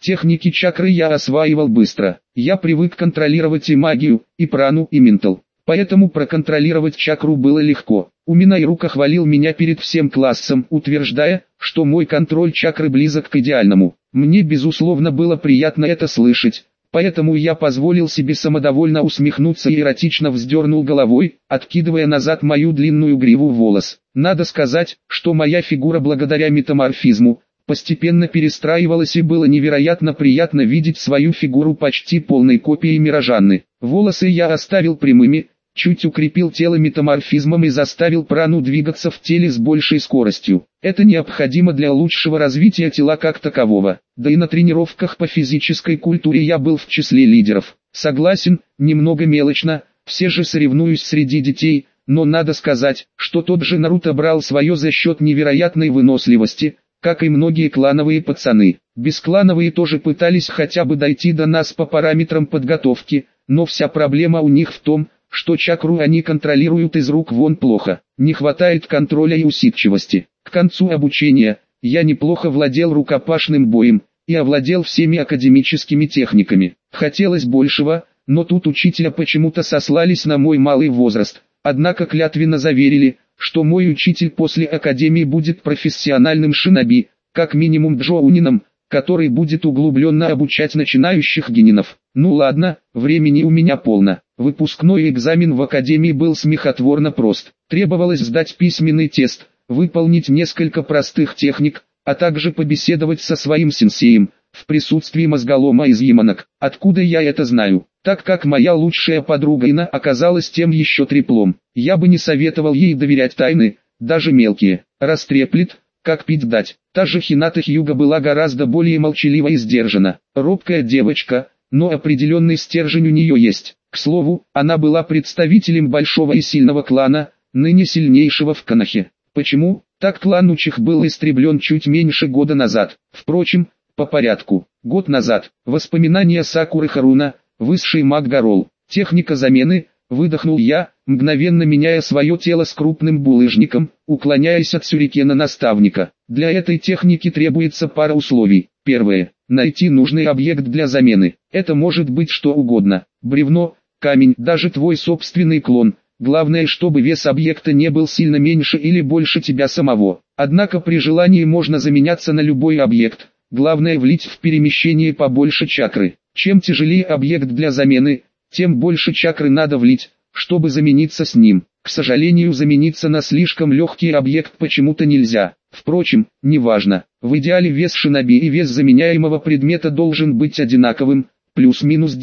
Техники чакры я осваивал быстро. Я привык контролировать и магию, и прану, и ментал. Поэтому проконтролировать чакру было легко. Уминайрука хвалил меня перед всем классом, утверждая, что мой контроль чакры близок к идеальному. Мне безусловно было приятно это слышать, поэтому я позволил себе самодовольно усмехнуться и эротично вздернул головой, откидывая назад мою длинную гриву волос. Надо сказать, что моя фигура благодаря метаморфизму постепенно перестраивалась, и было невероятно приятно видеть свою фигуру почти полной копией Мирожанны. Волосы я оставил прямыми, чуть укрепил тело метаморфизмом и заставил прану двигаться в теле с большей скоростью. Это необходимо для лучшего развития тела как такового. Да и на тренировках по физической культуре я был в числе лидеров. Согласен, немного мелочно, все же соревнуюсь среди детей, но надо сказать, что тот же Наруто брал свое за счет невероятной выносливости, как и многие клановые пацаны. Бесклановые тоже пытались хотя бы дойти до нас по параметрам подготовки, но вся проблема у них в том, что чакру они контролируют из рук вон плохо. Не хватает контроля и усидчивости. К концу обучения, я неплохо владел рукопашным боем, и овладел всеми академическими техниками. Хотелось большего, но тут учителя почему-то сослались на мой малый возраст, однако клятвенно заверили, что мой учитель после академии будет профессиональным шиноби, как минимум джоунином, который будет углубленно обучать начинающих генинов. Ну ладно, времени у меня полно. Выпускной экзамен в академии был смехотворно прост. Требовалось сдать письменный тест, выполнить несколько простых техник, а также побеседовать со своим сенсеем, в присутствии мозголома из Яманок. Откуда я это знаю? Так как моя лучшая подруга Ина оказалась тем еще треплом. Я бы не советовал ей доверять тайны, даже мелкие. Растреплет, как пить дать. Та же Хината Хьюга была гораздо более молчалива и сдержана. Робкая девочка, но определенный стержень у нее есть. К слову, она была представителем большого и сильного клана, ныне сильнейшего в Конохе. Почему? Так клан Учих был истреблен чуть меньше года назад. Впрочем, по порядку. Год назад. Воспоминания Сакуры Харуна, высший маг Гарол. Техника замены, выдохнул я, мгновенно меняя свое тело с крупным булыжником, уклоняясь от сюрикена наставника. Для этой техники требуется пара условий. Первое. Найти нужный объект для замены. Это может быть что угодно. Бревно, камень, даже твой собственный клон. Главное, чтобы вес объекта не был сильно меньше или больше тебя самого. Однако при желании можно заменяться на любой объект. Главное влить в перемещение побольше чакры. Чем тяжелее объект для замены, тем больше чакры надо влить, чтобы замениться с ним. К сожалению, замениться на слишком легкий объект почему-то нельзя. Впрочем, неважно. В идеале вес шиноби и вес заменяемого предмета должен быть одинаковым, плюс-минус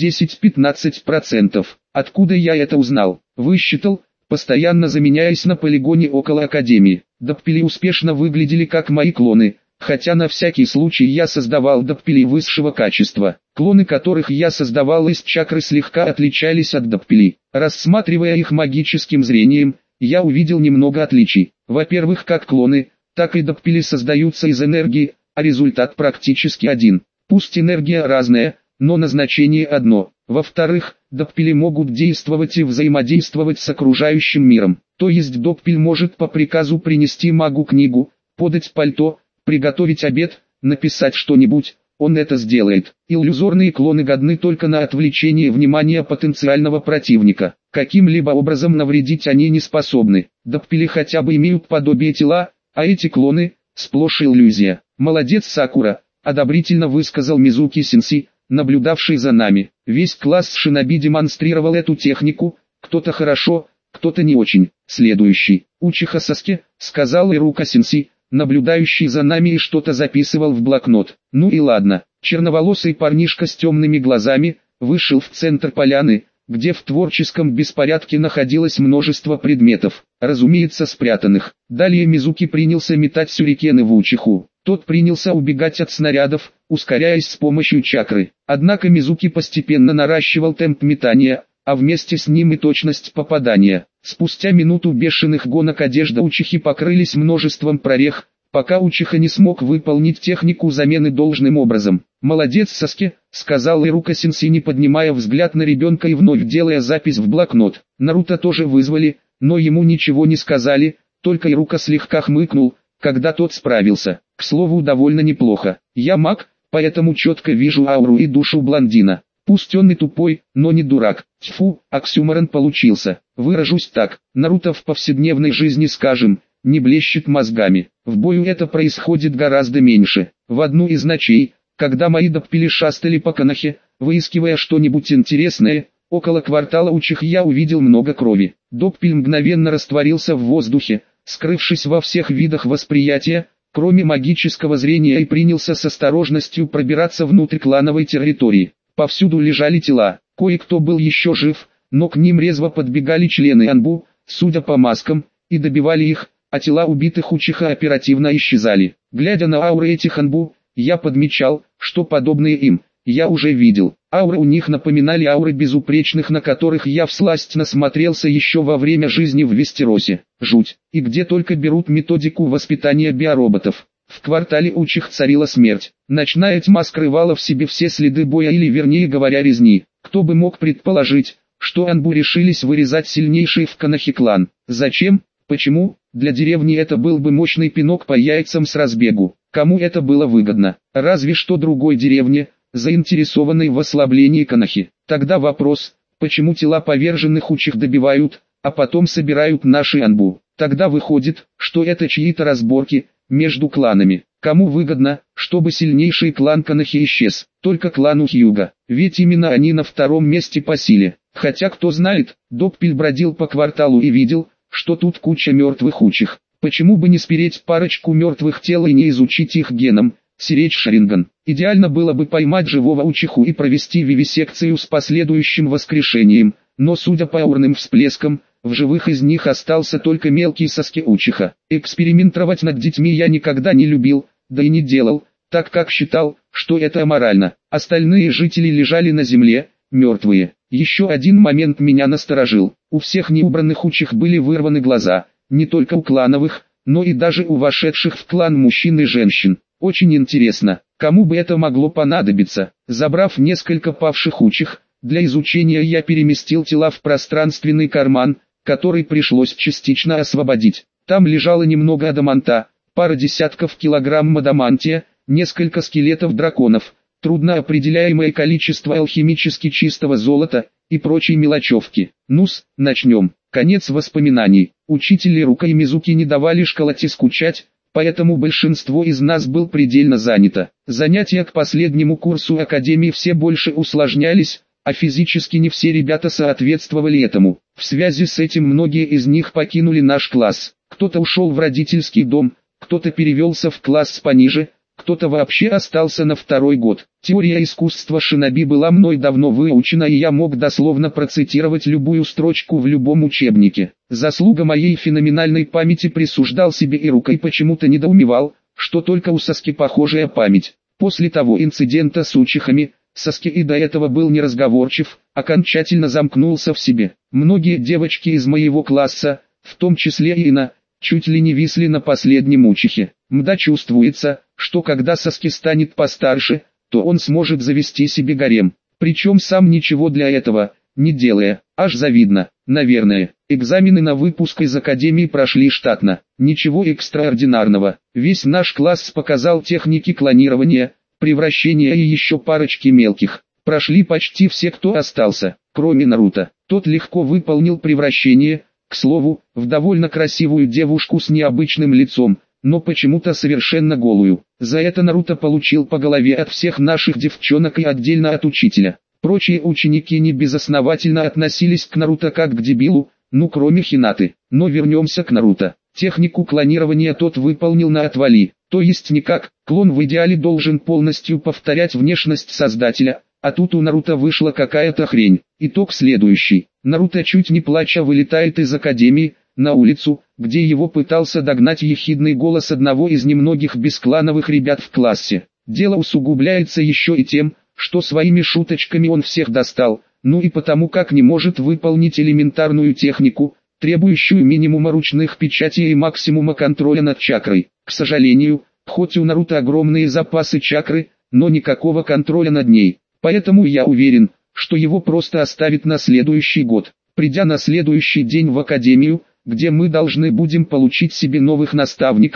10-15%. Откуда я это узнал? Высчитал, постоянно заменяясь на полигоне около академии. Доппели успешно выглядели как мои клоны, хотя на всякий случай я создавал доппелей высшего качества. Клоны которых я создавал из чакры слегка отличались от доппелей. Рассматривая их магическим зрением, я увидел немного отличий. Во-первых, как клоны, так и доппели создаются из энергии, а результат практически один. Пусть энергия разная, но назначение одно. Во-вторых, доппели могут действовать и взаимодействовать с окружающим миром. То есть доппель может по приказу принести магу книгу, подать пальто, приготовить обед, написать что-нибудь, он это сделает. Иллюзорные клоны годны только на отвлечение внимания потенциального противника. Каким-либо образом навредить они не способны. Доппели хотя бы имеют подобие тела, а эти клоны – сплошь иллюзия. Молодец, Сакура, одобрительно высказал Мизуки-сенсей, наблюдавший за нами. Весь класс шиноби демонстрировал эту технику, кто-то хорошо, кто-то не очень. Следующий. Учиха Саске, сказал Ирука-сенсей, наблюдающий за нами и что-то записывал в блокнот. Ну и ладно. Черноволосый парнишка с темными глазами вышел в центр поляны, где в творческом беспорядке находилось множество предметов, разумеется спрятанных. Далее Мизуки принялся метать сюрикены в Учиху. Тот принялся убегать от снарядов, ускоряясь с помощью чакры. Однако Мизуки постепенно наращивал темп метания, а вместе с ним и точность попадания. Спустя минуту бешеных гонок одежда Учихи покрылись множеством прорех, пока Учиха не смог выполнить технику замены должным образом. «Молодец, Саске», — сказал Ирука-сенсей, не поднимая взгляд на ребенка и вновь делая запись в блокнот. Наруто тоже вызвали, но ему ничего не сказали, только Ирука слегка хмыкнул, когда тот справился. К слову, довольно неплохо. «Я маг», поэтому четко вижу ауру и душу блондина. Пусть он и тупой, но не дурак. Тьфу, оксюморон получился. Выражусь так, Наруто в повседневной жизни, скажем, не блещет мозгами. В бою это происходит гораздо меньше. В одну из ночей, когда мои доппели шастали по Конохе, выискивая что-нибудь интересное, около квартала Учих я увидел много крови. Доппель мгновенно растворился в воздухе, скрывшись во всех видах восприятия, кроме магического зрения, и принялся с осторожностью пробираться внутрь клановой территории. Повсюду лежали тела, кое-кто был еще жив, но к ним резво подбегали члены Анбу, судя по маскам, и добивали их, а тела убитых Учиха оперативно исчезали. Глядя на ауры этих Анбу, я подмечал, что подобные им, я уже видел. Ауры у них напоминали ауры безупречных, на которых я всласть насмотрелся еще во время жизни в Вестеросе. Жуть. И где только берут методику воспитания биороботов. В квартале Учих царила смерть. Ночная тьма скрывала в себе все следы боя, или вернее говоря, резни. Кто бы мог предположить, что Анбу решились вырезать сильнейший в Конохе клан. Зачем? Почему? Для деревни это был бы мощный пинок по яйцам с разбегу. Кому это было выгодно? Разве что другой деревне, заинтересованной в ослаблении Конохи. Тогда вопрос, почему тела поверженных Учих добивают, а потом собирают наши Анбу? Тогда выходит, что это чьи-то разборки между кланами. Кому выгодно, чтобы сильнейший клан Конохи исчез? Только клану Хьюга, ведь именно они на втором месте по силе. Хотя кто знает, Доппель бродил по кварталу и видел, что тут куча мертвых Учих. Почему бы не спереть парочку мертвых тел и не изучить их геном, сиречь Шаринган? Идеально было бы поймать живого Учиху и провести вивисекцию с последующим воскрешением, но судя по аурным всплескам, в живых из них остался только мелкий Саски Учиха. Экспериментировать над детьми я никогда не любил, да и не делал, так как считал, что это аморально. Остальные жители лежали на земле, мертвые. Еще один момент меня насторожил. У всех неубранных Учих были вырваны глаза, не только у клановых, но и даже у вошедших в клан мужчин и женщин. Очень интересно, кому бы это могло понадобиться. Забрав несколько павших Учих, для изучения я переместил тела в пространственный карман, который пришлось частично освободить. Там лежало немного адаманта, пара десятков килограмм адамантия, несколько скелетов драконов, трудно определяемое количество алхимически чистого золота и прочей мелочевки. Ну-с, начнем. Конец воспоминаний. Учители Рука и Мизуки не давали школоте скучать, поэтому большинство из нас был предельно занято. Занятия к последнему курсу академии все больше усложнялись, а физически не все ребята соответствовали этому. В связи с этим многие из них покинули наш класс. Кто-то ушел в родительский дом, кто-то перевелся в класс пониже, кто-то вообще остался на второй год. Теория искусства шиноби была мной давно выучена, и я мог дословно процитировать любую строчку в любом учебнике. Заслуга моей феноменальной памяти присуждал себе и Рука, и почему-то недоумевал, что только у Саски похожая память. После того инцидента с Учихами, Саски и до этого был неразговорчив, окончательно замкнулся в себе. Многие девочки из моего класса, в том числе и Ина, чуть ли не висли на последнем Учихе. Мда чувствуется, что когда Саски станет постарше, то он сможет завести себе гарем. Причем сам ничего для этого не делая. Аж завидно. Наверное, экзамены на выпуск из академии прошли штатно. Ничего экстраординарного. Весь наш класс показал техники клонирования, превращения и еще парочки мелких. Прошли почти все, кто остался, кроме Наруто. Тот легко выполнил превращение, к слову, в довольно красивую девушку с необычным лицом, но почему-то совершенно голую. За это Наруто получил по голове от всех наших девчонок и отдельно от учителя. Прочие ученики не безосновательно относились к Наруто как к дебилу, ну кроме Хинаты. Но вернемся к Наруто. Технику клонирования тот выполнил на отвали, то есть никак. Клон в идеале должен полностью повторять внешность создателя, а тут у Наруто вышла какая-то хрень. Итог следующий. Наруто чуть не плача вылетает из академии, на улицу, где его пытался догнать ехидный голос одного из немногих бесклановых ребят в классе. Дело усугубляется еще и тем, что своими шуточками он всех достал, ну и потому как не может выполнить элементарную технику, требующую минимума ручных печатей и максимума контроля над чакрой. К сожалению, хоть у Наруто огромные запасы чакры, но никакого контроля над ней. Поэтому я уверен, что его просто оставят на следующий год. Придя на следующий день в академию, где мы должны будем получить себе новых наставников,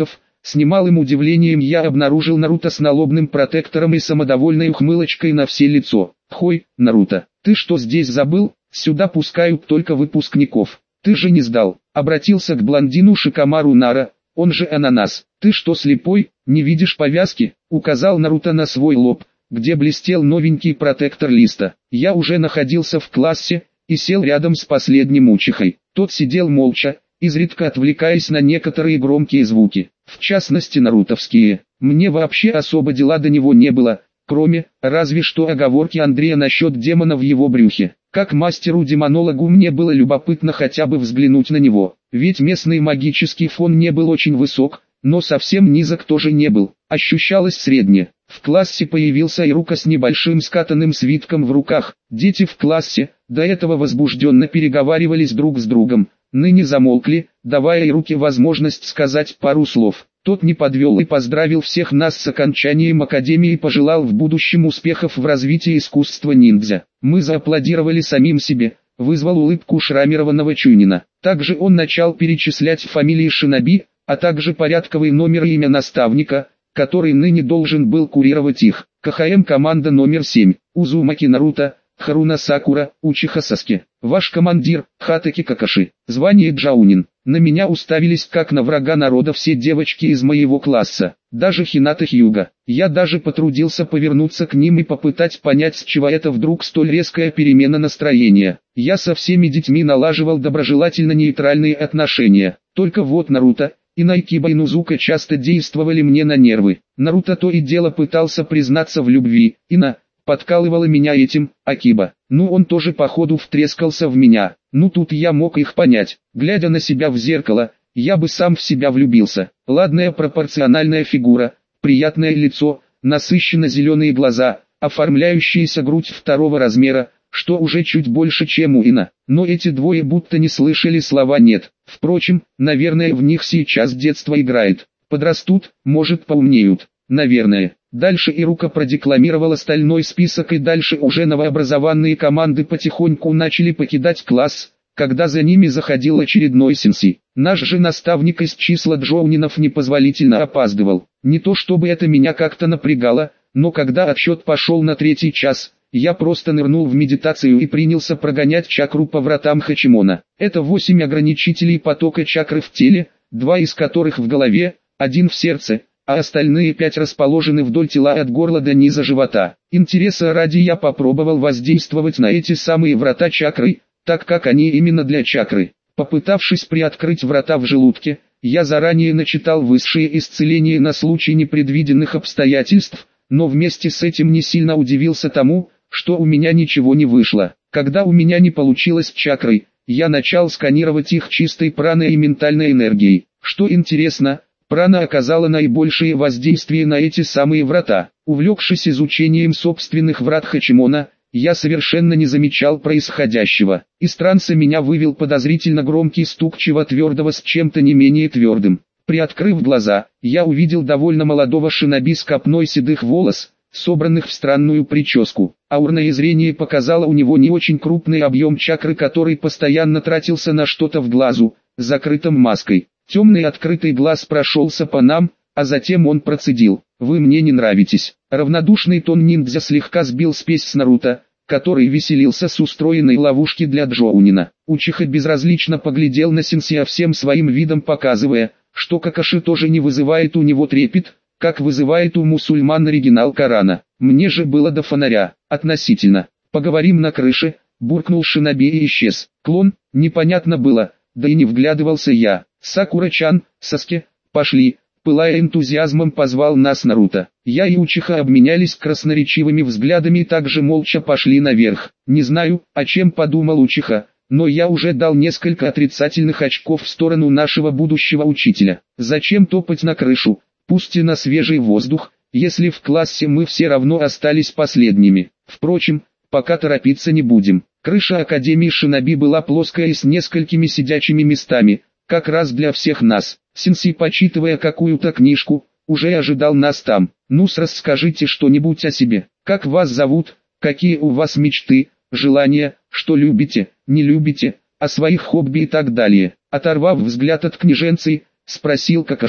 С немалым удивлением я обнаружил Наруто с налобным протектором и самодовольной ухмылочкой на все лицо. «Хой, Наруто, ты что здесь забыл? Сюда пускают только выпускников. Ты же не сдал». Обратился к блондину Шикамару Нара, он же Ананас. «Ты что, слепой, не видишь повязки?» Указал Наруто на свой лоб, где блестел новенький протектор листа. Я уже находился в классе и сел рядом с последним учихой. Тот сидел молча, изредка отвлекаясь на некоторые громкие звуки, в частности нарутовские. Мне вообще особо дела до него не было, кроме, разве что оговорки Андрея насчет демона в его брюхе. Как мастеру-демонологу мне было любопытно хотя бы взглянуть на него, ведь местный магический фон не был очень высок, но совсем низок тоже не был, ощущалось среднее. В классе появился Ирука с небольшим скатанным свитком в руках. Дети в классе, до этого возбужденно переговаривались друг с другом, ныне замолкли, давая Ируке возможность сказать пару слов. Тот не подвел и поздравил всех нас с окончанием академии и пожелал в будущем успехов в развитии искусства ниндзя. Мы зааплодировали самим себе, вызвал улыбку шрамированного Чунина. Также он начал перечислять фамилии шиноби, а также порядковый номер и имя наставника, который ныне должен был курировать их. КХМ команда номер 7, Узумаки Наруто, Харуна Сакура, Учиха Саске. Ваш командир, Хатаки Какаши. Звание Джаунин. На меня уставились как на врага народа все девочки из моего класса, даже Хината Хьюга. Я даже потрудился повернуться к ним и попытать понять, с чего это вдруг столь резкая перемена настроения. Я со всеми детьми налаживал доброжелательно-нейтральные отношения. Только вот Наруто, Инайкиба и Нузука часто действовали мне на нервы. Наруто то и дело пытался признаться в любви, Ина подкалывала меня этим, Акиба. Ну он тоже походу втрескался в меня. Ну тут я мог их понять. Глядя на себя в зеркало, я бы сам в себя влюбился. Ладная пропорциональная фигура, приятное лицо, насыщенно зеленые глаза, оформляющаяся грудь второго размера, что уже чуть больше, чем у Ина. Но эти двое будто не слышали слова «нет». Впрочем, наверное, в них сейчас детство играет. Подрастут, может поумнеют. Наверное. Дальше Ирука продекламировал остальной список и дальше уже новообразованные команды потихоньку начали покидать класс, когда за ними заходил очередной сенсей. Наш же наставник из числа джоунинов непозволительно опаздывал. Не то чтобы это меня как-то напрягало, но когда отсчет пошел на 3-й час, я просто нырнул в медитацию и принялся прогонять чакру по вратам Хачимона. Это 8 ограничителей потока чакры в теле, 2 из которых в голове, 1 в сердце, а остальные 5 расположены вдоль тела от горла до низа живота. Интереса ради я попробовал воздействовать на эти самые врата чакры, так как они именно для чакры. Попытавшись приоткрыть врата в желудке, я заранее начитал высшее исцеление на случай непредвиденных обстоятельств, но вместе с этим не сильно удивился тому, что у меня ничего не вышло. Когда у меня не получилось с чакрой, я начал сканировать их чистой праной и ментальной энергией. Что интересно, прана оказала наибольшее воздействие на эти самые врата. Увлекшись изучением собственных врат Хачимона, я совершенно не замечал происходящего. Из транса меня вывел подозрительно громкий стук чего твердого с чем-то не менее твердым. Приоткрыв глаза, я увидел довольно молодого шиноби с копной седых волос, собранных в странную прическу. Аурное зрение показало у него не очень крупный объем чакры, который постоянно тратился на что-то в глазу, закрытом маской. Темный открытый глаз прошелся по нам, а затем он процедил: «Вы мне не нравитесь». Равнодушный тон ниндзя слегка сбил спесь с Наруто, который веселился с устроенной ловушки для Джоунина. Учиха безразлично поглядел на сенсея, всем своим видом показывая, что Какаши тоже не вызывает у него трепет, как вызывает у мусульман оригинал Корана. Мне же было до фонаря. Относительно. «Поговорим на крыше», буркнул шиноби и исчез. Клон, непонятно было, да и не вглядывался я. «Сакура-чан, Саске, пошли», пылая энтузиазмом позвал нас Наруто. Я и Учиха обменялись красноречивыми взглядами и также молча пошли наверх. Не знаю, о чем подумал Учиха, но я уже дал несколько отрицательных очков в сторону нашего будущего учителя. Зачем топать на крышу, пусть и на свежий воздух, если в классе мы все равно остались последними. Впрочем, пока торопиться не будем. Крыша Академии Шиноби была плоская и с несколькими сидячими местами, как раз для всех нас. Сенсей, почитывая какую-то книжку, уже ожидал нас там. Ну-с, расскажите что-нибудь о себе. Как вас зовут, какие у вас мечты, желания, что любите, не любите, о своих хобби и так далее. Оторвав взгляд от книженцы, спросил Какаши.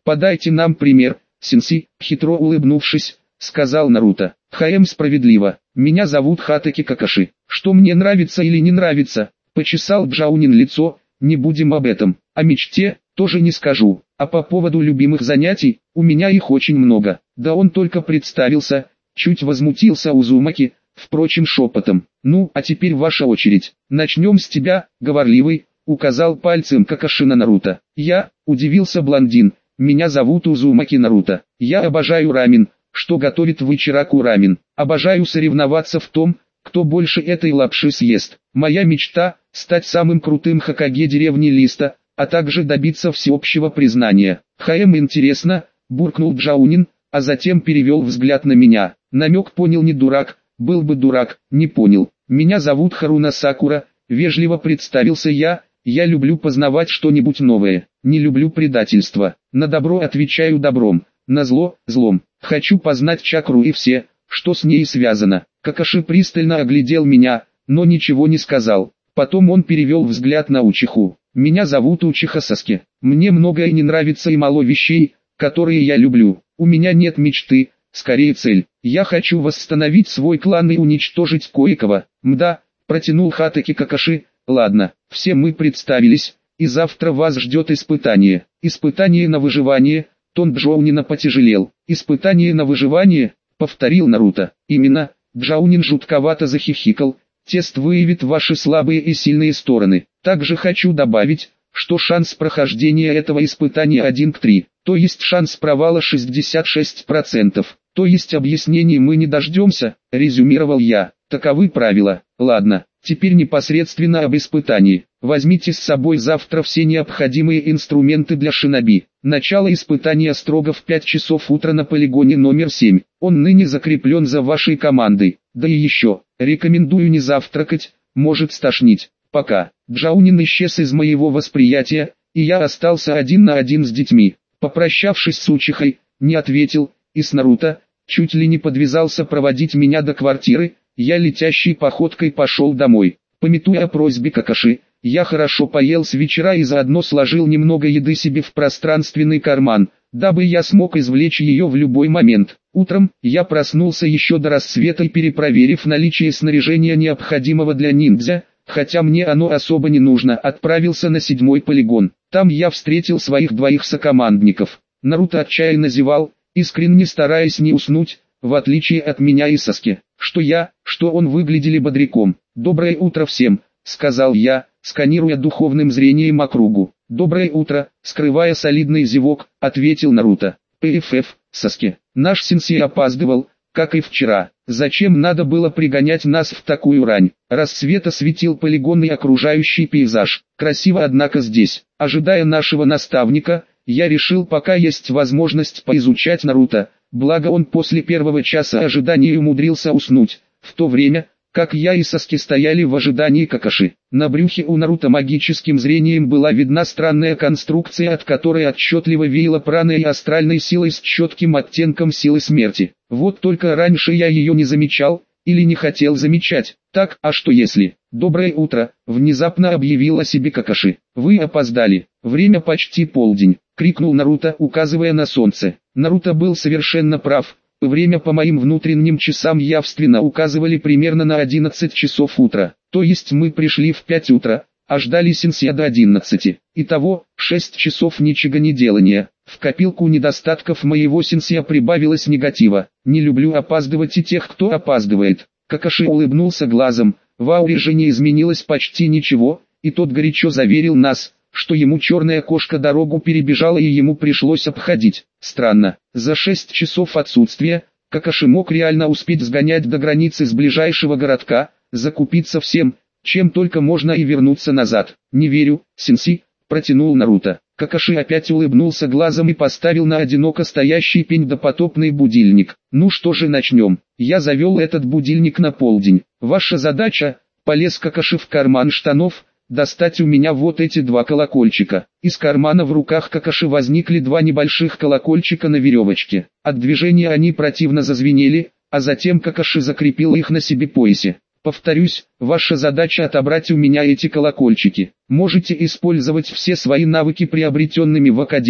подайте нам пример, сенсей, хитро улыбнувшись, сказал Наруто. Справедливо, меня зовут Хатаки Какаши. Что мне нравится или не нравится, почесал Джаунин лицо, не будем об этом. О мечте, тоже не скажу. А по поводу любимых занятий, у меня их очень много. Да он только представился, чуть возмутился Узумаки, впрочем шепотом. Ну, а теперь ваша очередь. Начнем с тебя, говорливый, указал пальцем Какаши на Наруто. Я, удивился блондин, меня зовут Узумаки Наруто. Я обожаю рамен. Что готовит в Ичираку рамен. Обожаю соревноваться в том, кто больше этой лапши съест. Моя мечта – стать самым крутым Хокаге деревни Листа, а также добиться всеобщего признания. Интересно, буркнул Джаунин, а затем перевел взгляд на меня. Намек понял не дурак, был бы дурак, не понял. Меня зовут Харуна Сакура, вежливо представился я люблю познавать что-нибудь новое, не люблю предательство. На добро отвечаю добром, на зло – злом. Хочу познать чакру и все, что с ней связано. Какаши пристально оглядел меня, но ничего не сказал. Потом он перевел взгляд на Учиху. Меня зовут Учиха Саске. Мне многое не нравится и мало вещей, которые я люблю. У меня нет мечты, скорее цель. Я хочу восстановить свой клан и уничтожить кое-кого. Мда, протянул Хатаки Какаши. Ладно, все мы представились, и завтра вас ждет испытание. Испытание на выживание. Тон Джоунина потяжелел. «Испытание на выживание», — повторил Наруто. «Именно», — Джоунин жутковато захихикал. «Тест выявит ваши слабые и сильные стороны. Также хочу добавить, что шанс прохождения этого испытания 1 к 3, то есть шанс провала 66%. То есть объяснений мы не дождемся», — резюмировал я. «Таковы правила. Ладно, теперь непосредственно об испытании. Возьмите с собой завтра все необходимые инструменты для шиноби. Начало испытания строго в 5 часов утра на полигоне номер 7. Он ныне закреплен за вашей командой. Да и еще, рекомендую не завтракать, может стошнить. Пока». Джаунин исчез из моего восприятия, и я остался один на один с детьми. Попрощавшись с Учихой, не ответил, и с Наруто, чуть ли не подвязался проводить меня до квартиры. Я летящей походкой пошел домой. Памятуя о просьбе Какаши, я хорошо поел с вечера и заодно сложил немного еды себе в пространственный карман, дабы я смог извлечь ее в любой момент. Утром я проснулся еще до рассвета и, перепроверив наличие снаряжения, необходимого для ниндзя, хотя мне оно особо не нужно, отправился на 7-й полигон. Там я встретил своих 2 сокомандников. Наруто отчаянно зевал, искренне стараясь не уснуть, в отличие от меня и Саски. Что он выглядели бодряком. «Доброе утро всем», — сказал я, сканируя духовным зрением округу. «Доброе утро», — скрывая солидный зевок, ответил Наруто. «ПФФ, Саски, наш сенсей опаздывал, как и вчера. Зачем надо было пригонять нас в такую рань?» Рассвет осветил полигон и окружающий пейзаж. Красиво, однако здесь. Ожидая нашего наставника, я решил, пока есть возможность, поизучать Наруто. Благо он после первого часа ожидания умудрился уснуть, в то время, как я и Саски стояли в ожидании Какаши. На брюхе у Наруто магическим зрением была видна странная конструкция, от которой отчетливо веяло праной и астральной силой с четким оттенком силы смерти. Вот только раньше я ее не замечал, или не хотел замечать. Так, а что если? «Доброе утро», — внезапно объявил о себе Какаши. «Вы опоздали. Время почти полдень», — крикнул Наруто, указывая на солнце. Наруто был совершенно прав. Время по моим внутренним часам явственно указывали примерно на 11 часов утра. То есть мы пришли в 5 утра, а ждали сенсея до 11. Итого, 6 часов ничего не делания. В копилку недостатков моего сенсея прибавилось негатива. Не люблю опаздывать и тех, кто опаздывает. Какаши улыбнулся глазом. В ауре же не изменилось почти ничего, и тот горячо заверил нас, что ему черная кошка дорогу перебежала и ему пришлось обходить. Странно, за 6 часов отсутствия, Какаши мог реально успеть сгонять до границы с ближайшего городка, закупиться всем, чем только можно, и вернуться назад. «Не верю, сенсей», — протянул Наруто. Какаши опять улыбнулся глазом и поставил на одиноко стоящий пень допотопный будильник. «Ну что же, начнем. Я завел этот будильник на полдень. Ваша задача», — полез Какаши в карман штанов, — «достать у меня вот эти 2 колокольчика». Из кармана в руках Какаши возникли 2 небольших колокольчика на веревочке. От движения они противно зазвенели, а затем Какаши закрепил их на себе поясе. «Повторюсь, ваша задача отобрать у меня эти колокольчики. Можете использовать все свои навыки, приобретенными в Академии,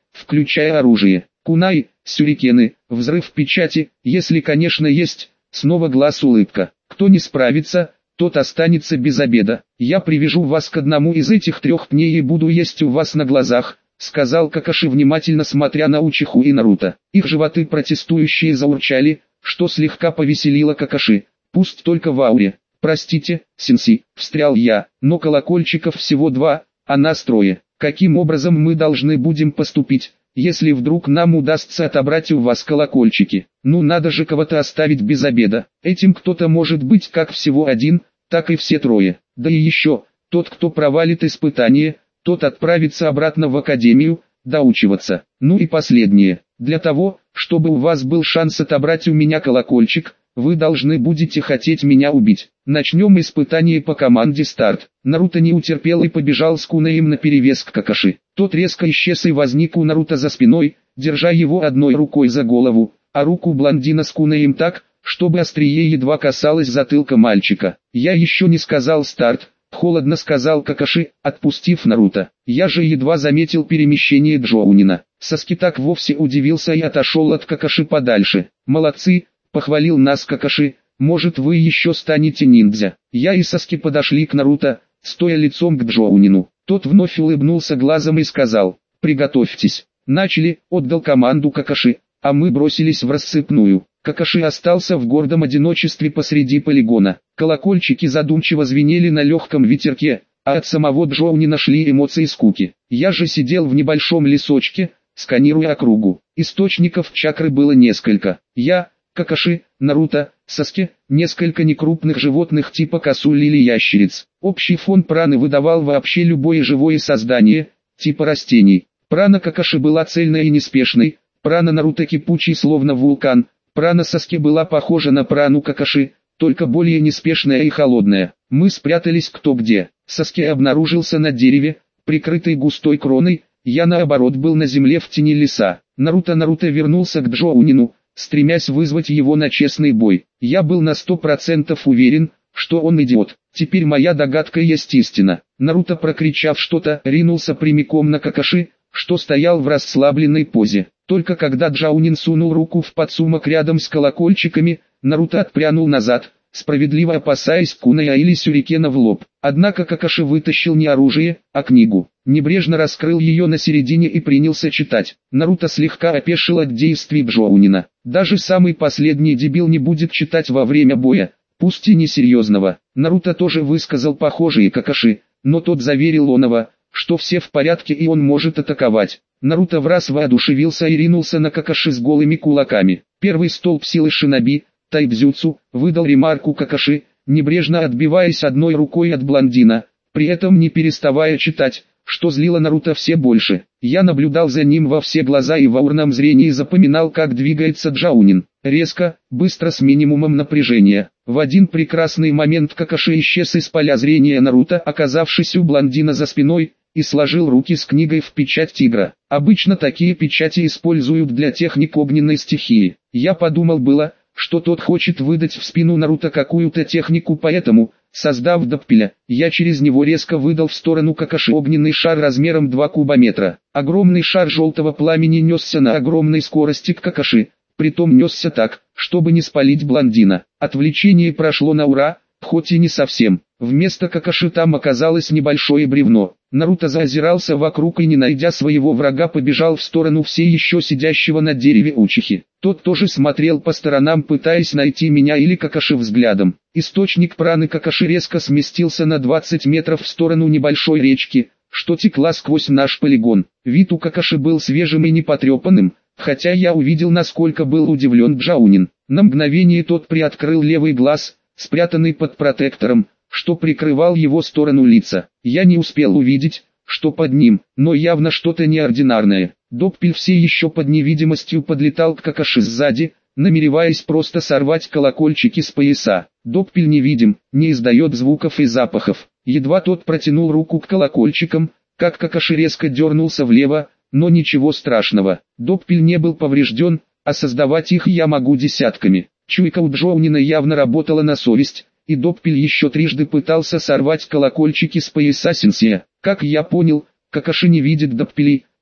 включая оружие. Кунай, сюрикены, взрыв печати, если конечно есть, снова глаз улыбка. Кто не справится, тот останется без обеда. Я привяжу вас к одному из этих 3 пней и буду есть у вас на глазах, сказал Какаши, внимательно смотря на Учиху и Наруто. Их животы протестующие заурчали, что слегка повеселило Какаши. Пусть только в ауре. Простите, сенси, встрял я, но колокольчиков всего 2, а нас 3. Каким образом мы должны будем поступить, если вдруг нам удастся отобрать у вас колокольчики? Ну надо же кого-то оставить без обеда. Этим кто-то может быть как всего 1, так и все 3. Да и еще, тот, кто провалит испытание, тот отправится обратно в академию, доучиваться. Ну и последнее. Для того, чтобы у вас был шанс отобрать у меня колокольчик, вы должны будете хотеть меня убить. Начнем испытание по команде «Старт». Наруто не утерпел и побежал с Кунаем наперевес к Какаши. Тот резко исчез и возник у Наруто за спиной, держа его одной рукой за голову, а руку блондина с Кунаем так, чтобы острие едва касалось затылка мальчика. «Я еще не сказал «Старт», — холодно сказал Какаши, отпустив Наруто. Я же едва заметил перемещение Джоунина. Саски так вовсе удивился и отошел от Какаши подальше. «Молодцы!» — похвалил нас Какаши, может вы еще станете ниндзя. Я и Саски подошли к Наруто, стоя лицом к Джоунину. Тот вновь улыбнулся глазом и сказал: «Приготовьтесь». Начали, отдал команду Какаши, а мы бросились в рассыпную. Какаши остался в гордом одиночестве посреди полигона. Колокольчики задумчиво звенели на легком ветерке, а от самого Джоунина шли эмоции скуки. Я же сидел в небольшом лесочке, сканируя округу. Источников чакры было несколько. Я, Какаши, Наруто, Саски, несколько некрупных животных типа косуль или ящериц. Общий фон праны выдавал вообще любое живое создание, типа растений. Прана Какаши была цельной и неспешной, прана Наруто кипучей словно вулкан, прана Саски была похожа на прану Какаши, только более неспешная и холодная. Мы спрятались кто где. Саски обнаружился на дереве, прикрытый густой кроной, я наоборот был на земле в тени леса. Наруто вернулся к Джоунину, стремясь вызвать его на честный бой. Я был на 100% уверен, что он идиот. Теперь моя догадка есть истина. Наруто, прокричав что-то, ринулся прямиком на Какаши, что стоял в расслабленной позе. Только когда Джоунин сунул руку в подсумок рядом с колокольчиками, Наруто отпрянул назад, справедливо опасаясь куная или сюрикена в лоб. Однако Какаши вытащил не оружие, а книгу. Небрежно раскрыл ее на середине и принялся читать. Наруто слегка опешил от действий Джоунина. Даже самый последний дебил не будет читать во время боя, пусть и несерьезного. Наруто тоже высказал похожие Какаши, но тот заверил оного, что все в порядке и он может атаковать. Наруто враз воодушевился и ринулся на Какаши с голыми кулаками. Первый столб силы шиноби, тайбзюцу, выдал ремарку Какаши, небрежно отбиваясь одной рукой от блондина, при этом не переставая читать, что злило Наруто все больше. Я наблюдал за ним во все глаза и в аурном зрении запоминал, как двигается Джоунин. Резко, быстро, с минимумом напряжения. В один прекрасный момент Какаши исчез из поля зрения Наруто, оказавшись у блондина за спиной, и сложил руки с книгой в печать тигра. Обычно такие печати используют для техник огненной стихии. Я подумал было, что тот хочет выдать в спину Наруто какую-то технику, поэтому, создав доппеля, я через него резко выдал в сторону Какаши огненный шар размером 2 кубометра. Огромный шар желтого пламени несся на огромной скорости к Какаши, притом несся так, чтобы не спалить блондина. Отвлечение прошло на ура, хоть и не совсем. Вместо Какаши там оказалось небольшое бревно. Наруто заозирался вокруг и, не найдя своего врага, побежал в сторону все еще сидящего на дереве Учихи. Тот тоже смотрел по сторонам, пытаясь найти меня или Какаши взглядом. Источник праны Какаши резко сместился на 20 метров в сторону небольшой речки, что текла сквозь наш полигон. Вид у Какаши был свежим и непотрепанным, хотя я увидел, насколько был удивлен Джоунин. На мгновение тот приоткрыл левый глаз, спрятанный под протектором, что прикрывал его сторону лица. Я не успел увидеть, что под ним, но явно что-то неординарное. Доппель все еще под невидимостью подлетал к Какаши сзади, намереваясь просто сорвать колокольчики с пояса. Доппель невидим, не издает звуков и запахов. Едва тот протянул руку к колокольчикам, как Какаши резко дернулся влево, но ничего страшного. Доппель не был поврежден, а создавать их я могу десятками. Чуйка у Джоунина явно работала на совесть, и Доппель еще трижды пытался сорвать колокольчики с пояса сенсея. Как я понял, Какаши не видит Доппелей,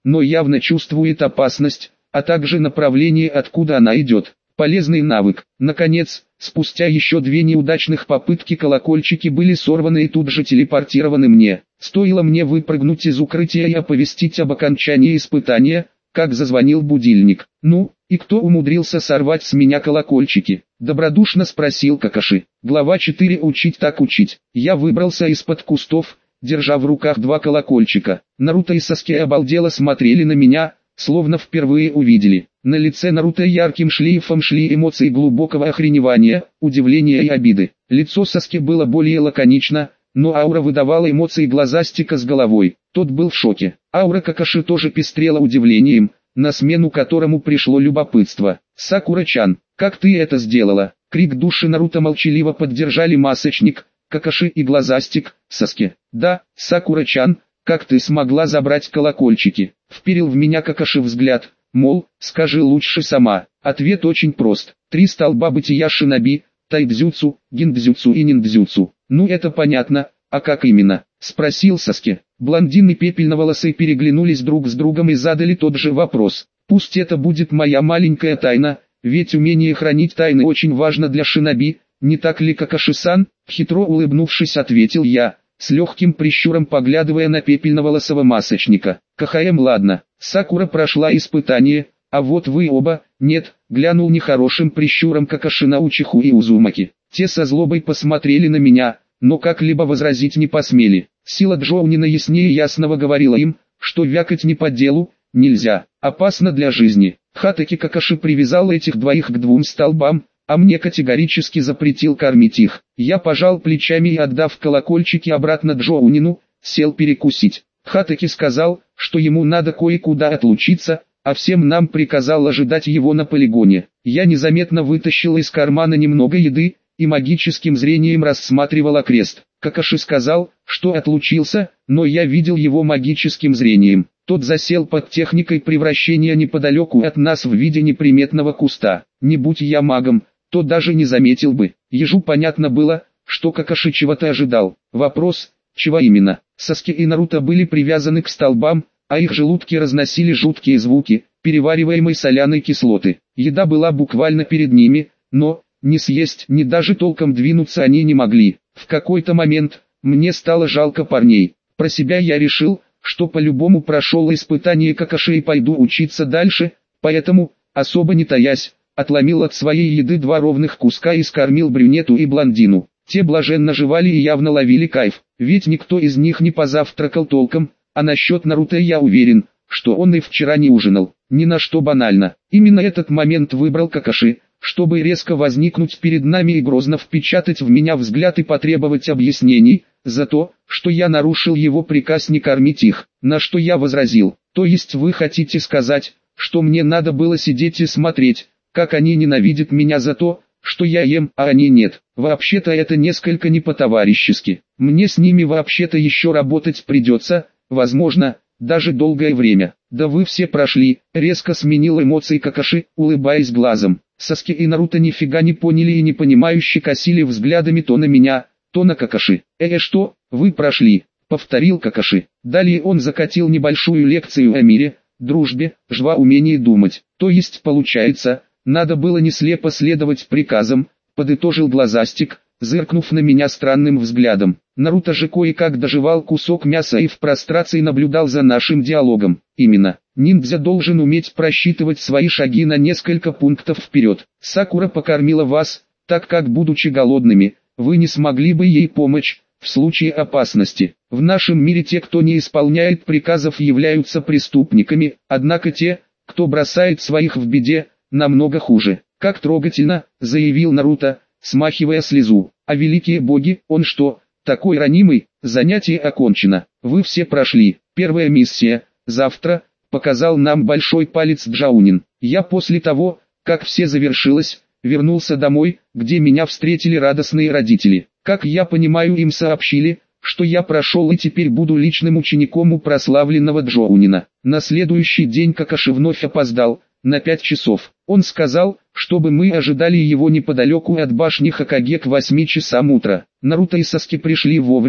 но явно чувствует опасность, а также направление, откуда она идет. Полезный навык. Наконец, спустя еще 2 неудачных попытки колокольчики были сорваны и тут же телепортированы мне. Стоило мне выпрыгнуть из укрытия и оповестить об окончании испытания, как зазвонил будильник. «Ну, и кто умудрился сорвать с меня колокольчики?» — добродушно спросил Какаши. Глава 4. Учить так учить. Я выбрался из-под кустов, держа в руках 2 колокольчика. Наруто и Саске обалдело смотрели на меня, словно впервые увидели. На лице Наруто ярким шлейфом шли эмоции глубокого охреневания, удивления и обиды. Лицо Саске было более лаконично, но аура выдавала эмоции глазастика с головой. Тот был в шоке. Аура Какаши тоже пестрела удивлением, на смену которому пришло любопытство. «Сакура-чан, как ты это сделала?» Крик души Наруто молчаливо поддержали Масочник, Какаши и глазастик, Саске. «Да, Сакура-чан, как ты смогла забрать колокольчики?» Вперил в меня Какаши взгляд, мол, скажи лучше сама. Ответ очень прост. 3 столба бытия шиноби, тайдзюцу, гиндзюцу и ниндзюцу. «Ну это понятно, а как именно?» — спросил Саске. Блондин и пепельноволосый переглянулись друг с другом и задали тот же вопрос. «Пусть это будет моя маленькая тайна, ведь умение хранить тайны очень важно для шиноби, не так ли, Какаши-сан?» Хитро улыбнувшись, ответил я, с легким прищуром поглядывая на пепельноволосого Масочника. «КХМ, ладно, Сакура прошла испытание, а вот вы оба, нет», глянул нехорошим прищуром Какаши на Учиху и Узумаки. Те со злобой посмотрели на меня, но как-либо возразить не посмели. Сила Джоунина яснее ясного говорила им, что вякать не по делу, нельзя, опасно для жизни. Хатаки Какаши привязал этих двоих к 2 столбам, а мне категорически запретил кормить их. Я пожал плечами и, отдав колокольчики обратно Джоунину, сел перекусить. Хатаки сказал, что ему надо кое-куда отлучиться, а всем нам приказал ожидать его на полигоне. Я незаметно вытащил из кармана немного еды и магическим зрением рассматривал окрест. Какаши сказал, что отлучился, но я видел его магическим зрением. Тот засел под техникой превращения неподалеку от нас в виде неприметного куста. Не будь я магом, то даже не заметил бы. Ежу понятно было, что Какаши чего-то ожидал. Вопрос, чего именно? Саске и Наруто были привязаны к столбам, а их желудки разносили жуткие звуки, перевариваемой соляной кислоты. Еда была буквально перед ними, но ни съесть, ни даже толком двинуться они не могли. В какой-то момент мне стало жалко парней. Про себя я решил, что по-любому прошел испытание Какаши и пойду учиться дальше, поэтому, особо не таясь, отломил от своей еды 2 ровных куска и скормил брюнету и блондину. Те блаженно жевали и явно ловили кайф, ведь никто из них не позавтракал толком, а насчет Наруто я уверен, что он и вчера не ужинал, ни на что банально. Именно этот момент выбрал Какаши, чтобы резко возникнуть перед нами и грозно впечатать в меня взгляд и потребовать объяснений, за то, что я нарушил его приказ не кормить их, на что я возразил. То есть вы хотите сказать, что мне надо было сидеть и смотреть, как они ненавидят меня за то, что я ем, а они нет. Вообще-то это несколько не по-товарищески. Мне с ними вообще-то еще работать придется, возможно, даже долгое время. Да вы все прошли, резко сменил эмоции Какаши, улыбаясь глазом. Саске и Наруто нифига не поняли и непонимающе косили взглядами то на меня, то на Какаши. Что, вы прошли?» — повторил Какаши. Далее он закатил небольшую лекцию о мире, дружбе, жва умении думать. То есть получается, надо было не слепо следовать приказам, подытожил глазастик, зыркнув на меня странным взглядом. Наруто же кое-как дожевал кусок мяса и в прострации наблюдал за нашим диалогом. Именно, ниндзя должен уметь просчитывать свои шаги на несколько пунктов вперед. Сакура покормила вас, так как, будучи голодными, вы не смогли бы ей помочь в случае опасности. В нашем мире те, кто не исполняет приказов, являются преступниками, однако те, кто бросает своих в беде, намного хуже. Как трогательно, заявил Наруто, смахивая слезу. А великие боги, он что, такой ранимый? Занятие окончено. Вы все прошли. Первая миссия, завтра, показал нам большой палец Джаунин. Я после того, как все завершилось, вернулся домой, где меня встретили радостные родители. Как я понимаю, им сообщили, что я прошел и теперь буду личным учеником у прославленного Джоунина. На следующий день Какаши вновь опоздал, на 5 часов. Он сказал, чтобы мы ожидали его неподалеку от башни Хокаге к 8 часам утра. Наруто и Саске пришли вовремя,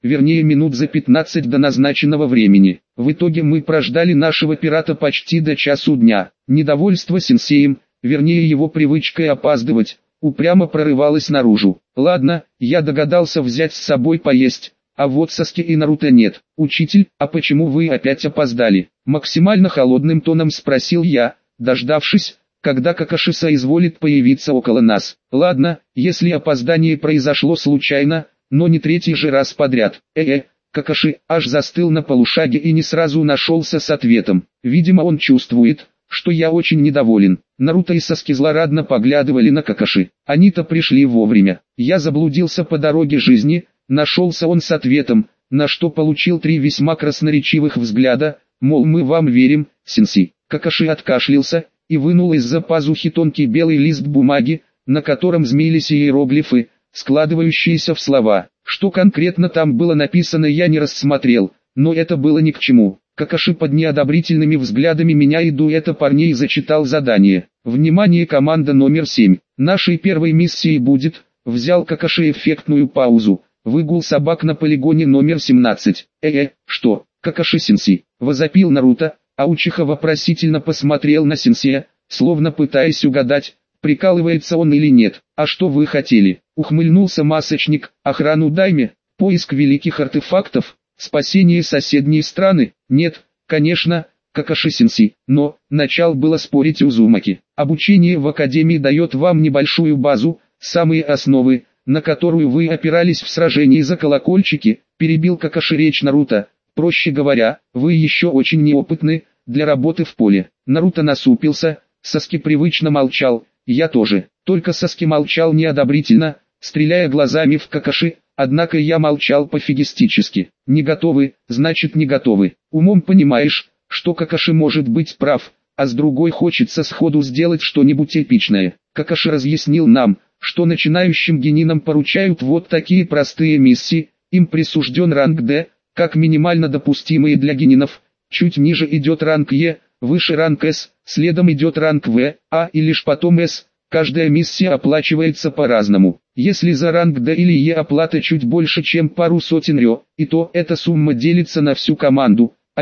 вернее минут за 15 до назначенного времени. В итоге мы прождали нашего пирата почти до часу дня. Недовольство сенсеем, вернее его привычкой опаздывать, упрямо прорывалось наружу. Ладно, я догадался взять с собой поесть, а вот Саски и Наруто нет. «Учитель, а почему вы опять опоздали?» Максимально холодным тоном спросил я, дождавшись, когда Какаши соизволит появиться около нас. Ладно, если опоздание произошло случайно, но не третий же раз подряд. Какаши аж застыл на полушаге и не сразу нашелся с ответом. Видимо, он чувствует, что я очень недоволен. Наруто и Саски злорадно поглядывали на Какаши. Они-то пришли вовремя. Я заблудился по дороге жизни, нашелся он с ответом, на что получил 3 весьма красноречивых взгляда, мол, мы вам верим, сенсей. Какаши откашлялся и вынул из-за пазухи тонкий белый лист бумаги, на котором змеились иероглифы, складывающиеся в слова. Что конкретно там было написано, я не рассмотрел, но это было ни к чему. Какаши под неодобрительными взглядами меня и дуэта парней зачитал задание. Внимание, команда номер 7. Нашей первой миссией будет, взял Какаши эффектную паузу, выгул собак на полигоне номер 17. Что, Какаши-сенсей? Возопил Наруто, а Учиха вопросительно посмотрел на сенсея, словно пытаясь угадать, прикалывается он или нет. «А что вы хотели?» — ухмыльнулся масочник. «Охрану дайме, поиск великих артефактов, спасение соседней страны?» «Нет, конечно, Какаши-сенсей, но...» — начал было спорить Узумаки. «Обучение в академии дает вам небольшую базу, самые основы, на которую вы опирались в сражении за колокольчики», — перебил Какаши речь Наруто. «Проще говоря, вы еще очень неопытны для работы в поле». Наруто насупился, Саски привычно молчал, я тоже. Только Саски молчал неодобрительно, стреляя глазами в Какаши, однако я молчал пофигистически. «Не готовы, значит не готовы. Умом понимаешь, что Какаши может быть прав, а с другой хочется сходу сделать что-нибудь эпичное». Какаши разъяснил нам, что начинающим генинам поручают вот такие простые миссии, им присужден ранг D, как минимально допустимые для генинов, чуть ниже идет ранг Е, выше ранг С, следом идет ранг В, А и лишь потом С. Каждая миссия оплачивается по-разному. Если за ранг D или Е оплата чуть больше, чем пару сотен рё, и то эта сумма делится на всю команду, а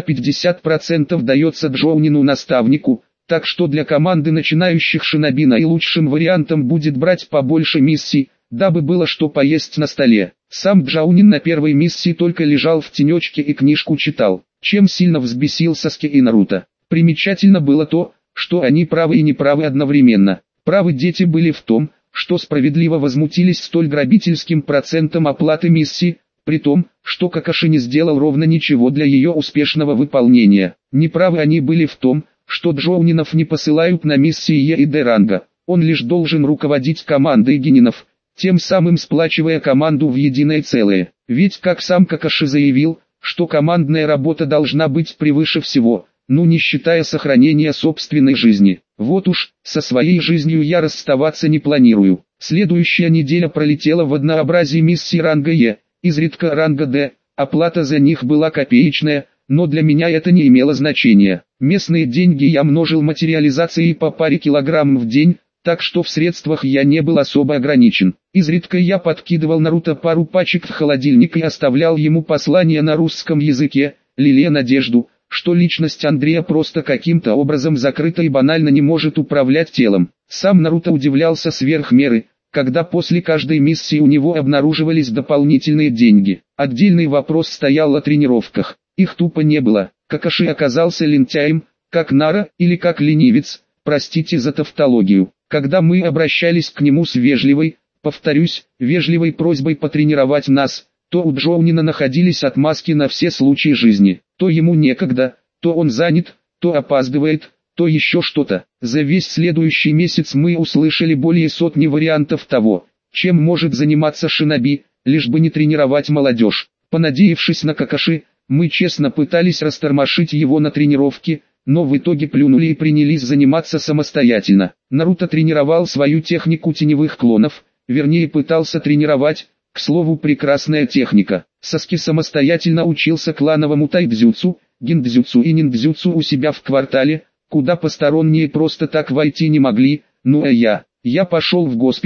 50% дается джоунину-наставнику, так что для команды начинающих шиноби наилучшим вариантом будет брать побольше миссий, дабы было что поесть на столе. Сам Джаунин на первой миссии только лежал в тенечке и книжку читал, чем сильно взбесил Саски и Наруто. Примечательно было то, что они правы и неправы одновременно. Правы дети были в том, что справедливо возмутились столь грабительским процентом оплаты миссии, при том, что Какаши не сделал ровно ничего для ее успешного выполнения. Неправы они были в том, что джоунинов не посылают на миссии Е и Д ранга, он лишь должен руководить командой генинов, тем самым сплачивая команду в единое целое. Ведь как сам Какаши заявил, что командная работа должна быть превыше всего, ну не считая сохранения собственной жизни. Вот уж, со своей жизнью я расставаться не планирую. Следующая неделя пролетела в однообразии миссий ранга Е, изредка ранга Д, оплата за них была копеечная, но для меня это не имело значения. Местные деньги я множил материализацией по паре килограмм в день, так что в средствах я не был особо ограничен. Изредка я подкидывал Наруто пару пачек в холодильник и оставлял ему послание на русском языке, лелея надежду, что личность Андрея просто каким-то образом закрыта и банально не может управлять телом. Сам Наруто удивлялся сверх меры, когда после каждой миссии у него обнаруживались дополнительные деньги. Отдельный вопрос стоял о тренировках. Их тупо не было. Какаши оказался лентяем, как Нара или как ленивец, простите за тавтологию. Когда мы обращались к нему с вежливой, повторюсь, вежливой просьбой потренировать нас, то у Джоунина находились отмазки на все случаи жизни. То ему некогда, то он занят, то опаздывает, то еще что-то. За весь следующий месяц мы услышали более сотни вариантов того, чем может заниматься шиноби, лишь бы не тренировать молодежь. Понадеявшись на Какаши, мы честно пытались растормошить его на тренировке, но в итоге плюнули и принялись заниматься самостоятельно. Наруто тренировал свою технику теневых клонов, вернее пытался тренировать, к слову, прекрасная техника. Саски самостоятельно учился клановому тайдзюцу, гиндзюцу и ниндзюцу у себя в квартале, куда посторонние просто так войти не могли, ну а я пошел в госпиталь,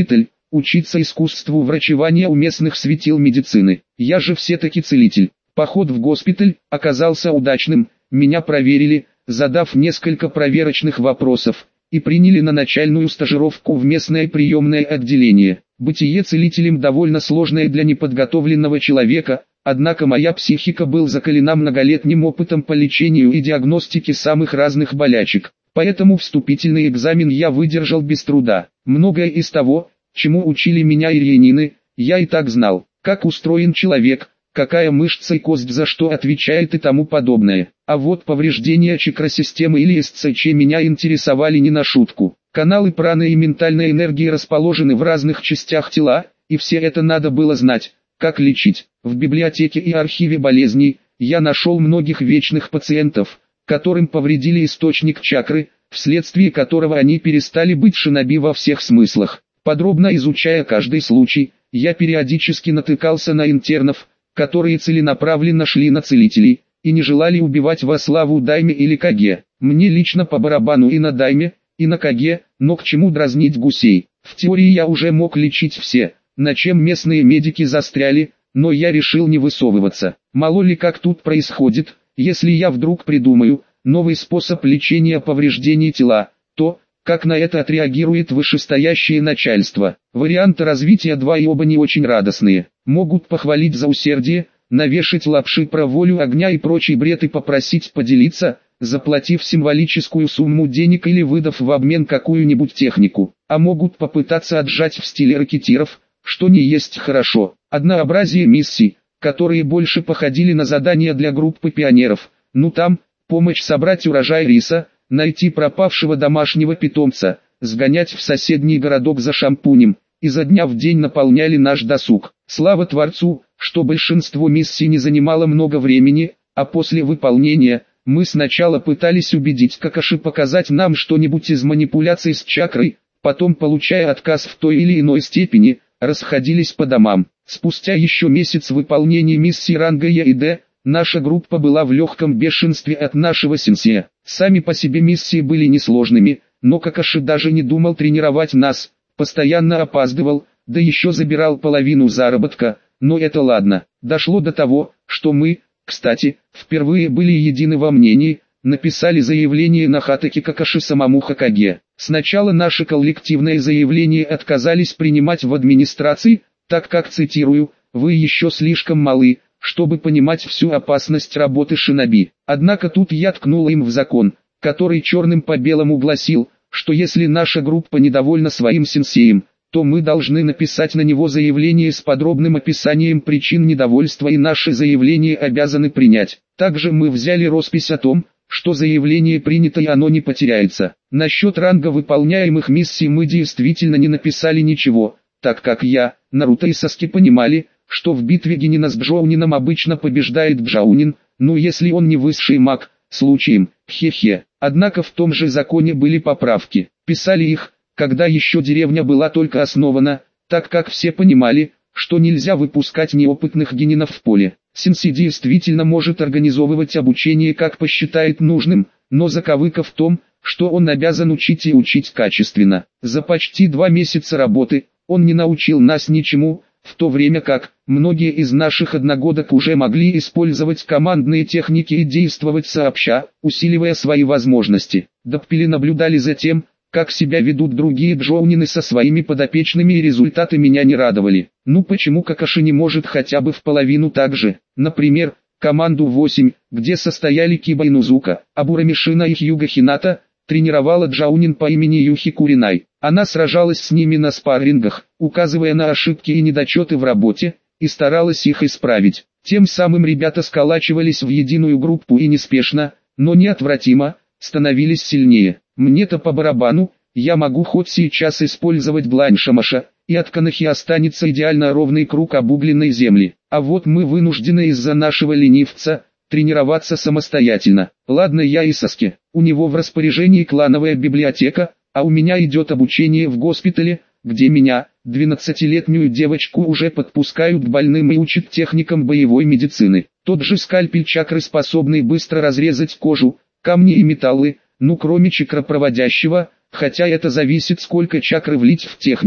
учиться искусству врачевания у местных светил медицины. Я же все-таки целитель. Поход в госпиталь оказался удачным, меня проверили, задав несколько проверочных вопросов, и приняли на начальную стажировку в местное приемное отделение. Бытие целителем довольно сложное для неподготовленного человека, однако моя психика была закалена многолетним опытом по лечению и диагностике самых разных болячек. Поэтому вступительный экзамен я выдержал без труда. Многое из того, чему учили меня ирьянины, я и так знал. Как устроен человек, какая мышца и кость за что отвечает и тому подобное. А вот повреждения чакросистемы или СЦЧ меня интересовали не на шутку. Каналы праны и ментальной энергии расположены в разных частях тела, и все это надо было знать, как лечить. В библиотеке и архиве болезней я нашел многих вечных пациентов, которым повредили источник чакры, вследствие которого они перестали быть шиноби во всех смыслах. Подробно изучая каждый случай, я периодически натыкался на интернов, которые целенаправленно шли на целителей, и не желали убивать во славу дайме или каге. Мне лично по барабану и на дайме, и на каге, но к чему дразнить гусей. В теории я уже мог лечить все, на чем местные медики застряли, но я решил не высовываться. Мало ли как тут происходит, если я вдруг придумаю новый способ лечения повреждений тела, то, как на это отреагирует вышестоящее начальство. Варианты развития два и оба не очень радостные. Могут похвалить за усердие, навешать лапши про волю огня и прочий бред и попросить поделиться, заплатив символическую сумму денег или выдав в обмен какую-нибудь технику. А могут попытаться отжать в стиле ракетиров, что не есть хорошо. Однообразие миссий, которые больше походили на задания для группы пионеров. Ну там, помочь собрать урожай риса, найти пропавшего домашнего питомца, сгонять в соседний городок за шампунем, изо дня в день наполняли наш досуг. Слава Творцу, что большинство миссий не занимало много времени, а после выполнения, мы сначала пытались убедить Какаши показать нам что-нибудь из манипуляций с чакрой, потом, получая отказ в той или иной степени, расходились по домам. Спустя еще месяц выполнения миссий ранга Е и Д, наша группа была в легком бешенстве от нашего сенсея. Сами по себе миссии были несложными, но Какаши даже не думал тренировать нас, постоянно опаздывал, да еще забирал половину заработка, но это ладно. Дошло до того, что мы, кстати, впервые были едины во мнении, написали заявление на Хатаки Какаши самому Хокаге. Сначала наше коллективное заявление отказались принимать в администрации, так как, цитирую, «вы еще слишком малы, чтобы понимать всю опасность работы шиноби». Однако тут я ткнул им в закон, который черным по белому гласил, что если наша группа недовольна своим сенсеем, то мы должны написать на него заявление с подробным описанием причин недовольства и наше заявление обязаны принять. Также мы взяли роспись о том, что заявление принято и оно не потеряется. Насчет ранга выполняемых миссий мы действительно не написали ничего, так как я, Наруто и Саски понимали, что в битве Генина с Бджоунином обычно побеждает Бджоунин, ну если он не высший маг, случаем, хе-хе. Однако в том же законе были поправки. Писали их, когда еще деревня была только основана, так как все понимали, что нельзя выпускать неопытных генинов в поле. Сенсей действительно может организовывать обучение как посчитает нужным, но заковыка в том, что он обязан учить и учить качественно. За почти 2 месяца работы, он не научил нас ничему, в то время как многие из наших одногодок уже могли использовать командные техники и действовать сообща, усиливая свои возможности. Доппели наблюдали за тем, как себя ведут другие джоунины со своими подопечными, и результаты меня не радовали. Ну почему Какаши не может хотя бы в половину так же? Например, команду 8, где состояли Киба Инузука, Абурамишина и Хьюга Хината, тренировала джоунин по имени Юхи Куринай. Она сражалась с ними на спаррингах, указывая на ошибки и недочеты в работе, и старалась их исправить. Тем самым ребята сколачивались в единую группу и неспешно, но неотвратимо, становились сильнее. Мне-то по барабану, я могу хоть сейчас использовать длань Шамаша, и от Канахи останется идеально ровный круг обугленной земли. А вот мы вынуждены из-за нашего ленивца тренироваться самостоятельно. Ладно, я и Саски, у него в распоряжении клановая библиотека, а у меня идет обучение в госпитале, где меня, 12-летнюю девочку, уже подпускают к больным и учат техникам боевой медицины. Тот же скальпель чакры, способный быстро разрезать кожу, камни и металлы, ну кроме чакропроводящего, хотя это зависит сколько чакры влить в технику.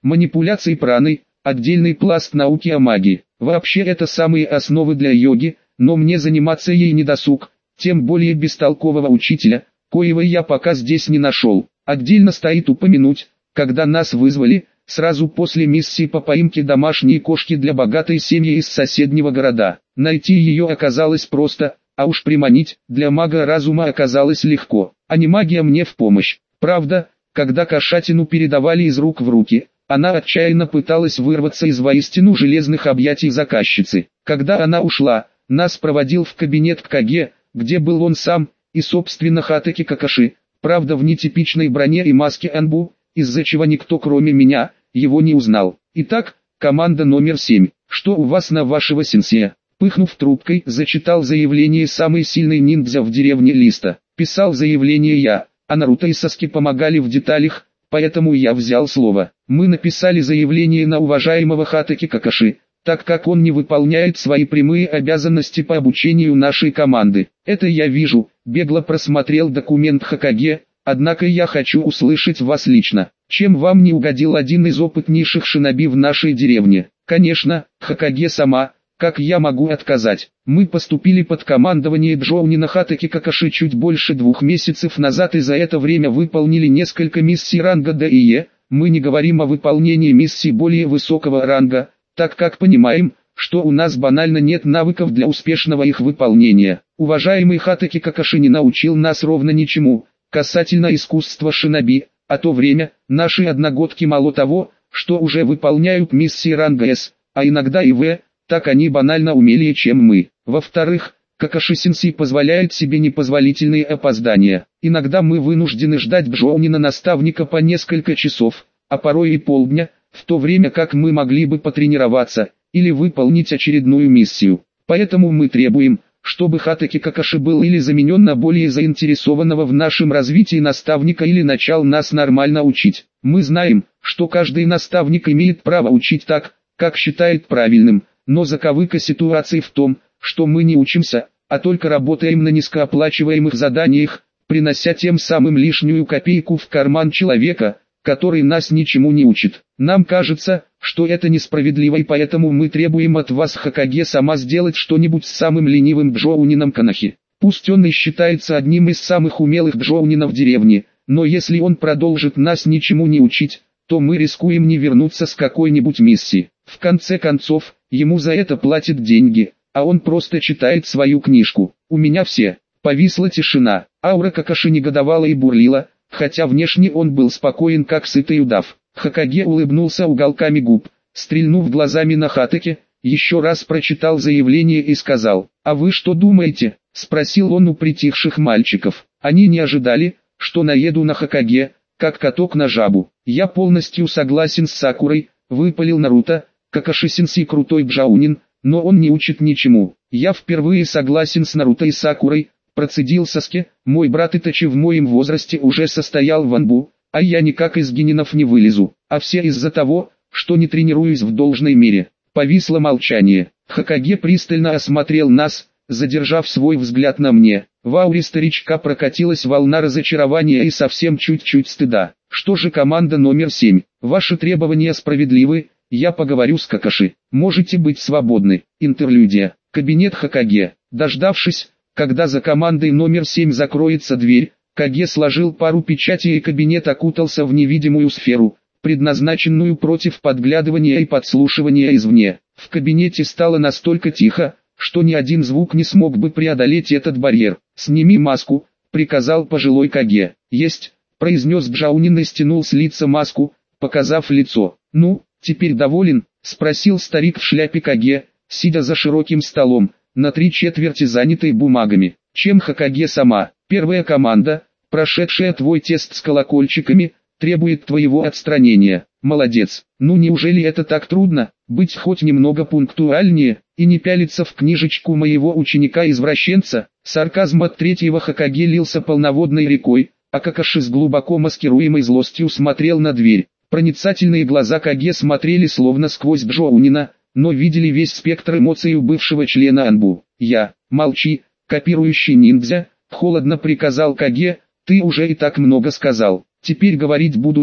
Манипуляции праной – отдельный пласт науки о магии. Вообще это самые основы для йоги, но мне заниматься ей не досуг, тем более без толкового учителя, коего я пока здесь не нашел. Отдельно стоит упомянуть, когда нас вызвали, сразу после миссии по поимке домашней кошки для богатой семьи из соседнего города. Найти ее оказалось просто, а уж приманить для мага разума оказалось легко. А не магия мне в помощь. Правда, когда кошатину передавали из рук в руки, она отчаянно пыталась вырваться из воистину железных объятий заказчицы. Когда она ушла, нас проводил в кабинет к Каге, где был он сам, и собственно Хатаки Какаши, правда в нетипичной броне и маске Анбу, из-за чего никто кроме меня его не узнал. Итак, команда номер 7. Что у вас на вашего сенсея? Пыхнув трубкой, зачитал заявление самый сильный ниндзя в деревне Листа. Писал заявление я, а Наруто и Саски помогали в деталях, поэтому я взял слово. Мы написали заявление на уважаемого Хатаки Какаши, так как он не выполняет свои прямые обязанности по обучению нашей команды. Это я вижу, бегло просмотрел документ Хокаге, однако я хочу услышать вас лично. Чем вам не угодил один из опытнейших шиноби в нашей деревне? Конечно, Хокаге сама, как я могу отказать? Мы поступили под командование Джоунина Хатаки Какаши чуть больше 2 месяцев назад и за это время выполнили несколько миссий ранга Д и Е. Мы не говорим о выполнении миссий более высокого ранга, так как понимаем, что у нас банально нет навыков для успешного их выполнения. Уважаемый Хатаки Какаши не научил нас ровно ничему, касательно искусства шиноби, а то время, наши одногодки мало того, что уже выполняют миссии ранга С, а иногда и В, так они банально умелее, чем мы. Во-вторых, Какаши-сенсей позволяет себе непозволительные опоздания. Иногда мы вынуждены ждать Джоунина-наставника по несколько часов, а порой и полдня, в то время как мы могли бы потренироваться, или выполнить очередную миссию. Поэтому мы требуем, чтобы Хатаки Какаши был или заменен на более заинтересованного в нашем развитии наставника или начал нас нормально учить. Мы знаем, что каждый наставник имеет право учить так, как считает правильным, но заковыка ситуации в том, что мы не учимся, а только работаем на низкооплачиваемых заданиях, принося тем самым лишнюю копейку в карман человека, который нас ничему не учит. Нам кажется, что это несправедливо, и поэтому мы требуем от вас, Хокаге, сама сделать что-нибудь с самым ленивым Джоунином Канахи. Пусть он и считается одним из самых умелых Джоунинов деревни, но если он продолжит нас ничему не учить, то мы рискуем не вернуться с какой-нибудь миссии. В конце концов, ему за это платят деньги, а он просто читает свою книжку. У меня все. Повисла тишина. Аура Какаши негодовала и бурлила, хотя внешне он был спокоен, как сытый удав. Хокаге улыбнулся уголками губ, стрельнув глазами на Хатаки, еще раз прочитал заявление и сказал: «А вы что думаете?» – спросил он у притихших мальчиков. Они не ожидали, что наеду на Хокаге, как каток на жабу. «Я полностью согласен с Сакурой», – выпалил Наруто. «Какаши-сенсей крутой Джоунин, но он не учит ничему. Я впервые согласен с Наруто и Сакурой», – процедил Саски. «Мой брат Итачи в моем возрасте уже состоял в Анбу, а я никак из генинов не вылезу, а все из-за того, что не тренируюсь в должной мере». Повисло молчание. Хокаге пристально осмотрел нас, задержав свой взгляд на мне. В ауре старичка прокатилась волна разочарования и совсем чуть-чуть стыда. «Что же, команда номер 7, ваши требования справедливы, я поговорю с Какаши, можете быть свободны». Интерлюдия. Кабинет Хокаге. Дождавшись, когда за командой номер 7 закроется дверь, Каге сложил пару печатей, и кабинет окутался в невидимую сферу, предназначенную против подглядывания и подслушивания извне. В кабинете стало настолько тихо, что ни один звук не смог бы преодолеть этот барьер. «Сними маску», — приказал пожилой Каге. «Есть», — произнес Джоунин и стянул с лица маску, показав лицо. «Ну, теперь доволен?» — спросил старик в шляпе Каге, сидя за широким столом, на 3/4 занятой бумагами. «Чем, Хокаге сама? Первая команда, прошедшая твой тест с колокольчиками, требует твоего отстранения». «Молодец. Ну неужели это так трудно, быть хоть немного пунктуальнее, и не пялиться в книжечку моего ученика-извращенца?» Сарказм от третьего Хокаге лился полноводной рекой, а Какаши с глубоко маскируемой злостью смотрел на дверь. Проницательные глаза Каге смотрели словно сквозь Джоунина, но видели весь спектр эмоций у бывшего члена Анбу. «Молчи, копирующий ниндзя», — холодно приказал Каге, «ты уже и так много сказал. Теперь говорить буду я,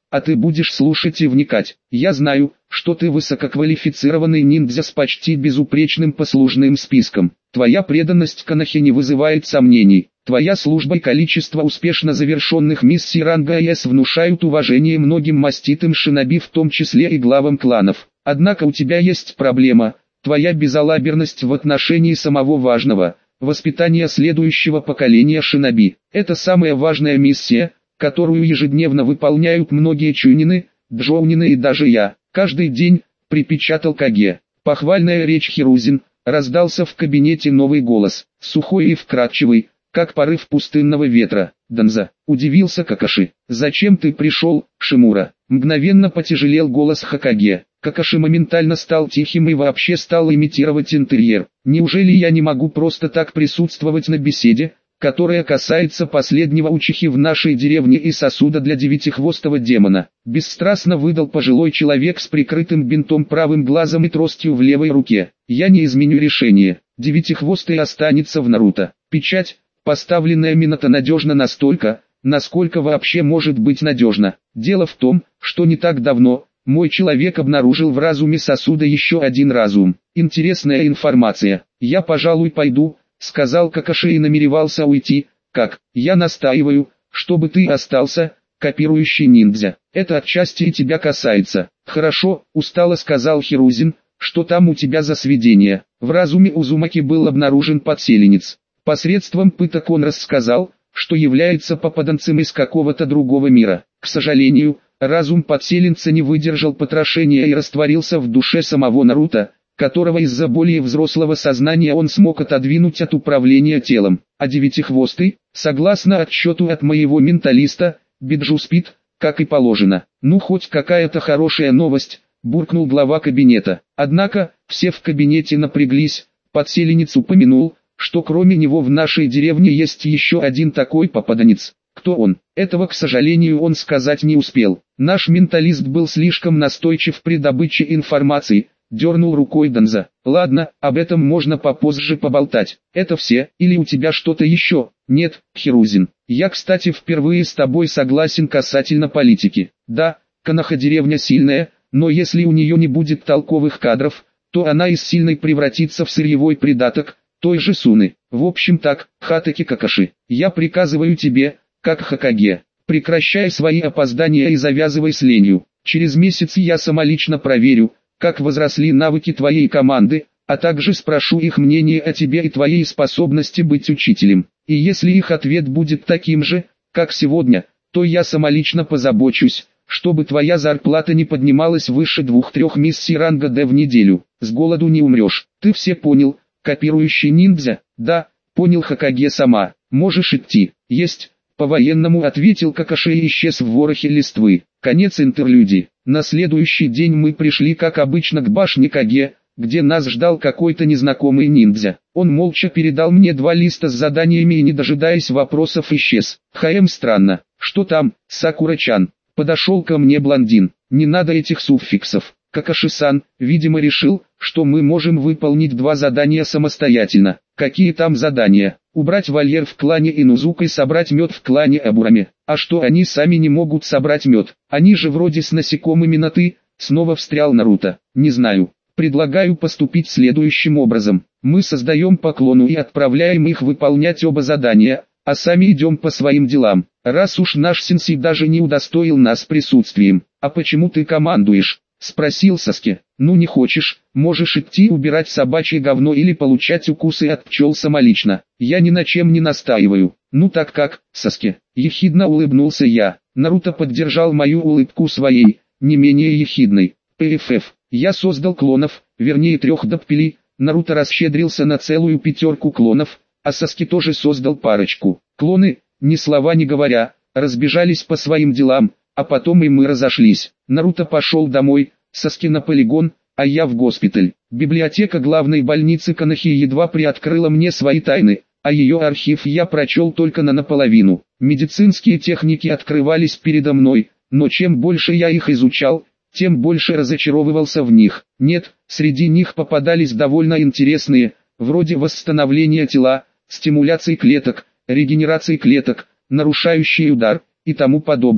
а ты будешь слушать и вникать. Я знаю, что ты высококвалифицированный ниндзя с почти безупречным послужным списком. Твоя преданность Конохе не вызывает сомнений. Твоя служба и количество успешно завершенных миссий ранга С внушают уважение многим маститым шиноби, в том числе и главам кланов. Однако у тебя есть проблема, твоя безалаберность в отношении самого важного – воспитания следующего поколения шиноби. Это самая важная миссия, которую ежедневно выполняют многие чунины, джоунины и даже я. Каждый день, припечатал Каге. Похвальная речь Хирузин, раздался в кабинете новый голос, сухой и вкрадчивый, как порыв пустынного ветра. Данза, удивился Какаши. Зачем ты пришел, Шимура? Мгновенно потяжелел голос Хокаге. Какаши моментально стал тихим и вообще стал имитировать интерьер. Неужели я не могу просто так присутствовать на беседе, которая касается последнего учихи в нашей деревне и сосуда для девятихвостого демона? Бесстрастно выдал пожилой человек с прикрытым бинтом правым глазом и тростью в левой руке. Я не изменю решение. Девятихвостый останется в Наруто. Печать, поставленная Минато, надежна настолько, насколько вообще может быть надежна. Дело в том, что не так давно мой человек обнаружил в разуме сосуда еще один разум. Интересная информация. Я, пожалуй, пойду, сказал Какаши и намеревался уйти. Как? Я настаиваю, чтобы ты остался, копирующий ниндзя. Это отчасти и тебя касается. Хорошо, устало сказал Хирузин. Что там у тебя за сведения? В разуме Узумаки был обнаружен подселенец. Посредством пыток он рассказал, что является попаданцем из какого-то другого мира. К сожалению, разум подселенца не выдержал потрошения и растворился в душе самого Наруто, которого из-за более взрослого сознания он смог отодвинуть от управления телом. А девятихвостый, согласно отчету от моего менталиста, Биджу спит, как и положено. Ну хоть какая-то хорошая новость, буркнул глава кабинета. Однако, все в кабинете напряглись, подселенец упомянул, что кроме него в нашей деревне есть еще один такой попаданец. Кто он? Этого, к сожалению, он сказать не успел. Наш менталист был слишком настойчив при добыче информации, дернул рукой Данза. Ладно, об этом можно попозже поболтать. Это все, или у тебя что-то еще? Нет, Хирузин. Я, кстати, впервые с тобой согласен касательно политики. Да, Коноха деревня сильная, но если у нее не будет толковых кадров, то она из сильной превратится в сырьевой придаток той же Суны. В общем так, Хатаки Какаши, я приказываю тебе, как Хокаге, прекращай свои опоздания и завязывай с ленью. Через месяц я самолично проверю, как возросли навыки твоей команды, а также спрошу их мнение о тебе и твоей способности быть учителем. И если их ответ будет таким же, как сегодня, то я самолично позабочусь, чтобы твоя зарплата не поднималась выше 2-3 миссий ранга D в неделю. С голоду не умрешь. Ты все понял, копирующий ниндзя? Да, понял Хокаге сама. Можешь идти. Есть. По-военному ответил Какаши и исчез в ворохе листвы. Конец интерлюдии. На следующий день мы пришли как обычно к башне Каге, где нас ждал какой-то незнакомый ниндзя. Он молча передал мне 2 листа с заданиями и, не дожидаясь вопросов, исчез. Странно. Что там, Сакура-чан? Подошел ко мне блондин. Не надо этих суффиксов. Какаши-сан, видимо, решил, что мы можем выполнить 2 задания самостоятельно. Какие там задания? Убрать вольер в клане Инузука и собрать мед в клане Абураме. А что, они сами не могут собрать мед? Они же вроде с насекомыми на «ты», снова встрял Наруто. Не знаю. Предлагаю поступить следующим образом. Мы создаем по клону и отправляем их выполнять оба задания, а сами идем по своим делам. Раз уж наш сенсей даже не удостоил нас присутствием. А почему ты командуешь? Спросил Саски. Ну не хочешь, можешь идти убирать собачье говно или получать укусы от пчел самолично. Я ни на чем не настаиваю. Ну так как, Саски? Ехидно улыбнулся я. Наруто поддержал мою улыбку своей, не менее ехидной. ПФФ. Я создал клонов, вернее 3 доппелей. Наруто расщедрился на целую 5 клонов, а Саски тоже создал парочку. Клоны, ни слова не говоря, разбежались по своим делам, а потом и мы разошлись. Наруто пошел домой, Саски на полигон, а я в госпиталь. Библиотека главной больницы Конохи едва приоткрыла мне свои тайны, а ее архив я прочел только наполовину. Медицинские техники открывались передо мной, но чем больше я их изучал, тем больше разочаровывался в них. Нет, среди них попадались довольно интересные, вроде восстановления тела, стимуляции клеток, регенерации клеток, нарушающие удар и тому подобные.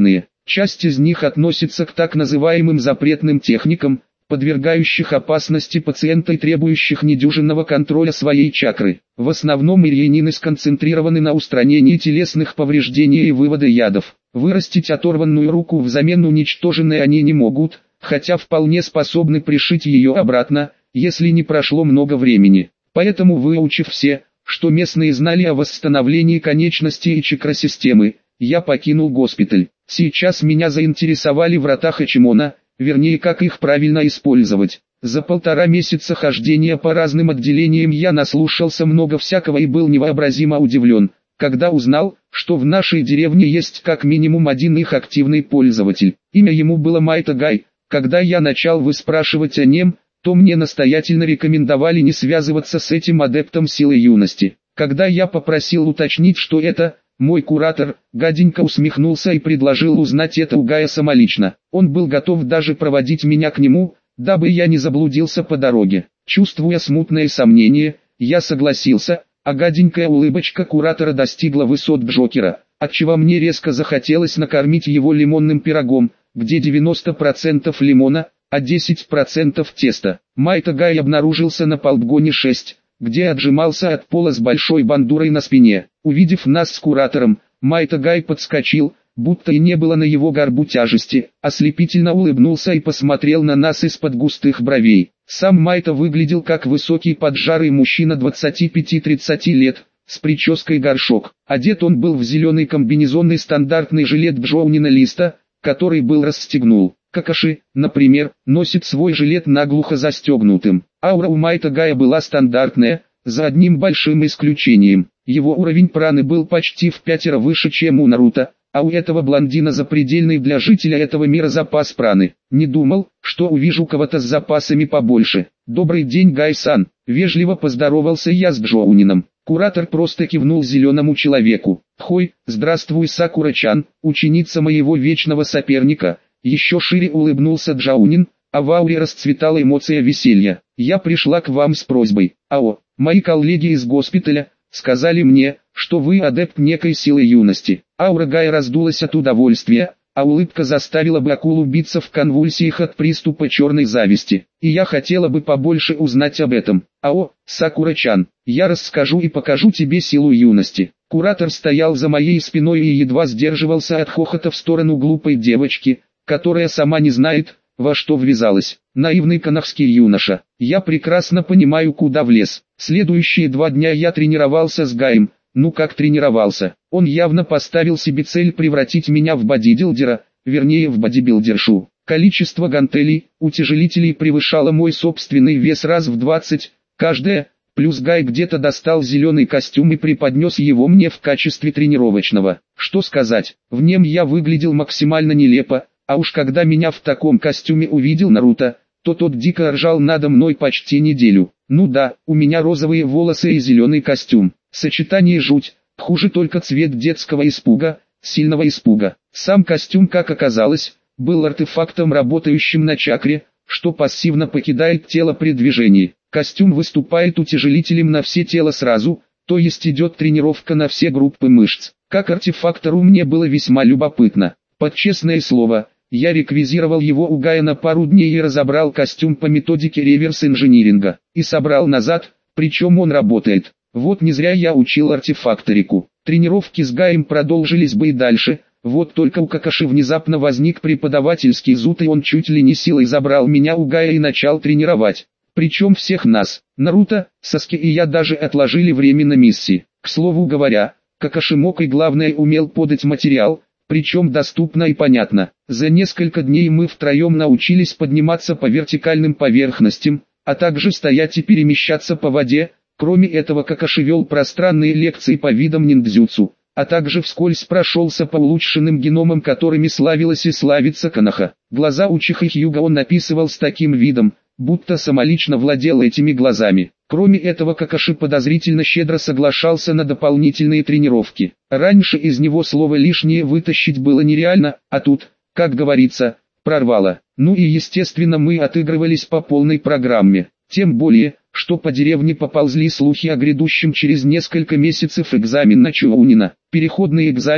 Часть из них относится к так называемым запретным техникам, подвергающих опасности пациента и требующих недюжинного контроля своей чакры. В основном ирьянины сконцентрированы на устранении телесных повреждений и выводе ядов. Вырастить оторванную руку взамен уничтоженной они не могут, хотя вполне способны пришить ее обратно, если не прошло много времени. Поэтому, выучив все, что местные знали о восстановлении конечностей и чакросистемы, я покинул госпиталь. Сейчас меня заинтересовали врата Хачимона, вернее, как их правильно использовать. За 1,5 месяца хождения по разным отделениям я наслушался много всякого и был невообразимо удивлен, когда узнал, что в нашей деревне есть как минимум один их активный пользователь. Имя ему было Майта Гай. Когда я начал выспрашивать о нем, то мне настоятельно рекомендовали не связываться с этим адептом силы юности. Когда я попросил уточнить, что это, мой куратор, гаденько усмехнулся и предложил узнать это у Гая самолично. Он был готов даже проводить меня к нему, дабы я не заблудился по дороге. Чувствуя смутное сомнение, я согласился, а гаденькая улыбочка куратора достигла высот Джокера, отчего мне резко захотелось накормить его лимонным пирогом, где 90% лимона, а 10% теста. Майта Гай обнаружился на полдгоне 6, где отжимался от пола с большой бандурой на спине. Увидев нас с куратором, Майта Гай подскочил, будто и не было на его горбу тяжести, ослепительно улыбнулся и посмотрел на нас из-под густых бровей. Сам Майта выглядел как высокий поджарый мужчина 25-30 лет, с прической горшок. Одет он был в зеленый комбинезон и стандартный жилет Джоунина Листа, который был расстегнул. Какаши, например, носит свой жилет наглухо застегнутым. Аура у Майта Гая была стандартная, за одним большим исключением. Его уровень праны был почти в 5 раз выше, чем у Наруто, а у этого блондина запредельный для жителя этого мира запас праны. Не думал, что увижу кого-то с запасами побольше. «Добрый день, Гай-сан», — вежливо поздоровался я с Джоунином. Куратор просто кивнул зеленому человеку. «Хой, здравствуй, Сакура-чан, ученица моего вечного соперника». Еще шире улыбнулся Джоунин, а в ауре расцветала эмоция веселья. «Я пришла к вам с просьбой. Ао, мои коллеги из госпиталя сказали мне, что вы адепт некой силы юности». Аура Гая раздулась от удовольствия, а улыбка заставила бы акулу биться в конвульсиях от приступа черной зависти. «И я хотела бы побольше узнать об этом. Ао, Сакура-чан, я расскажу и покажу тебе силу юности». Куратор стоял за моей спиной и едва сдерживался от хохота в сторону глупой девочки, которая сама не знает, во что ввязалась. Наивный канахский юноша. Я прекрасно понимаю, куда влез. Следующие 2 дня я тренировался с Гаем. Ну как тренировался? Он явно поставил себе цель превратить меня в бодибилдера, вернее в бодибилдершу. Количество гантелей, утяжелителей превышало мой собственный вес раз в 20, каждая, плюс Гай где-то достал зеленый костюм и преподнес его мне в качестве тренировочного. Что сказать, в нем я выглядел максимально нелепо. А уж когда меня в таком костюме увидел Наруто, то тот дико ржал надо мной почти неделю. Ну да, у меня розовые волосы и зеленый костюм. Сочетание жуть, хуже только цвет детского испуга, сильного испуга. Сам костюм, как оказалось, был артефактом, работающим на чакре, что пассивно покидает тело при движении. Костюм выступает утяжелителем на все тело сразу, то есть идет тренировка на все группы мышц. Как артефактору мне было весьма любопытно. Под честное слово, я реквизировал его у Гая на пару дней и разобрал костюм по методике реверс-инжиниринга. И собрал назад, причем он работает. Вот не зря я учил артефакторику. Тренировки с Гаем продолжились бы и дальше, вот только у Какаши внезапно возник преподавательский зуд, и он чуть ли не силой забрал меня у Гая и начал тренировать. Причем всех нас. Наруто, Саски и я даже отложили время на миссии. К слову говоря, Какаши мог и главное умел подать материал, причем доступно и понятно. За несколько дней мы втроем научились подниматься по вертикальным поверхностям, а также стоять и перемещаться по воде. Кроме этого, Какаши вел пространные лекции по видам ниндзюцу, а также вскользь прошелся по улучшенным геномам, которыми славилась и славится Коноха. Глаза Учиха Хьюга он описывал с таким видом, будто самолично владел этими глазами. Кроме этого, Какаши подозрительно щедро соглашался на дополнительные тренировки. Раньше из него слово лишнее вытащить было нереально, а тут, как говорится, прорвало. Ну и естественно мы отыгрывались по полной программе. Тем более, что по деревне поползли слухи о грядущем через несколько месяцев экзамен на Чоунина. Переходный экзамен,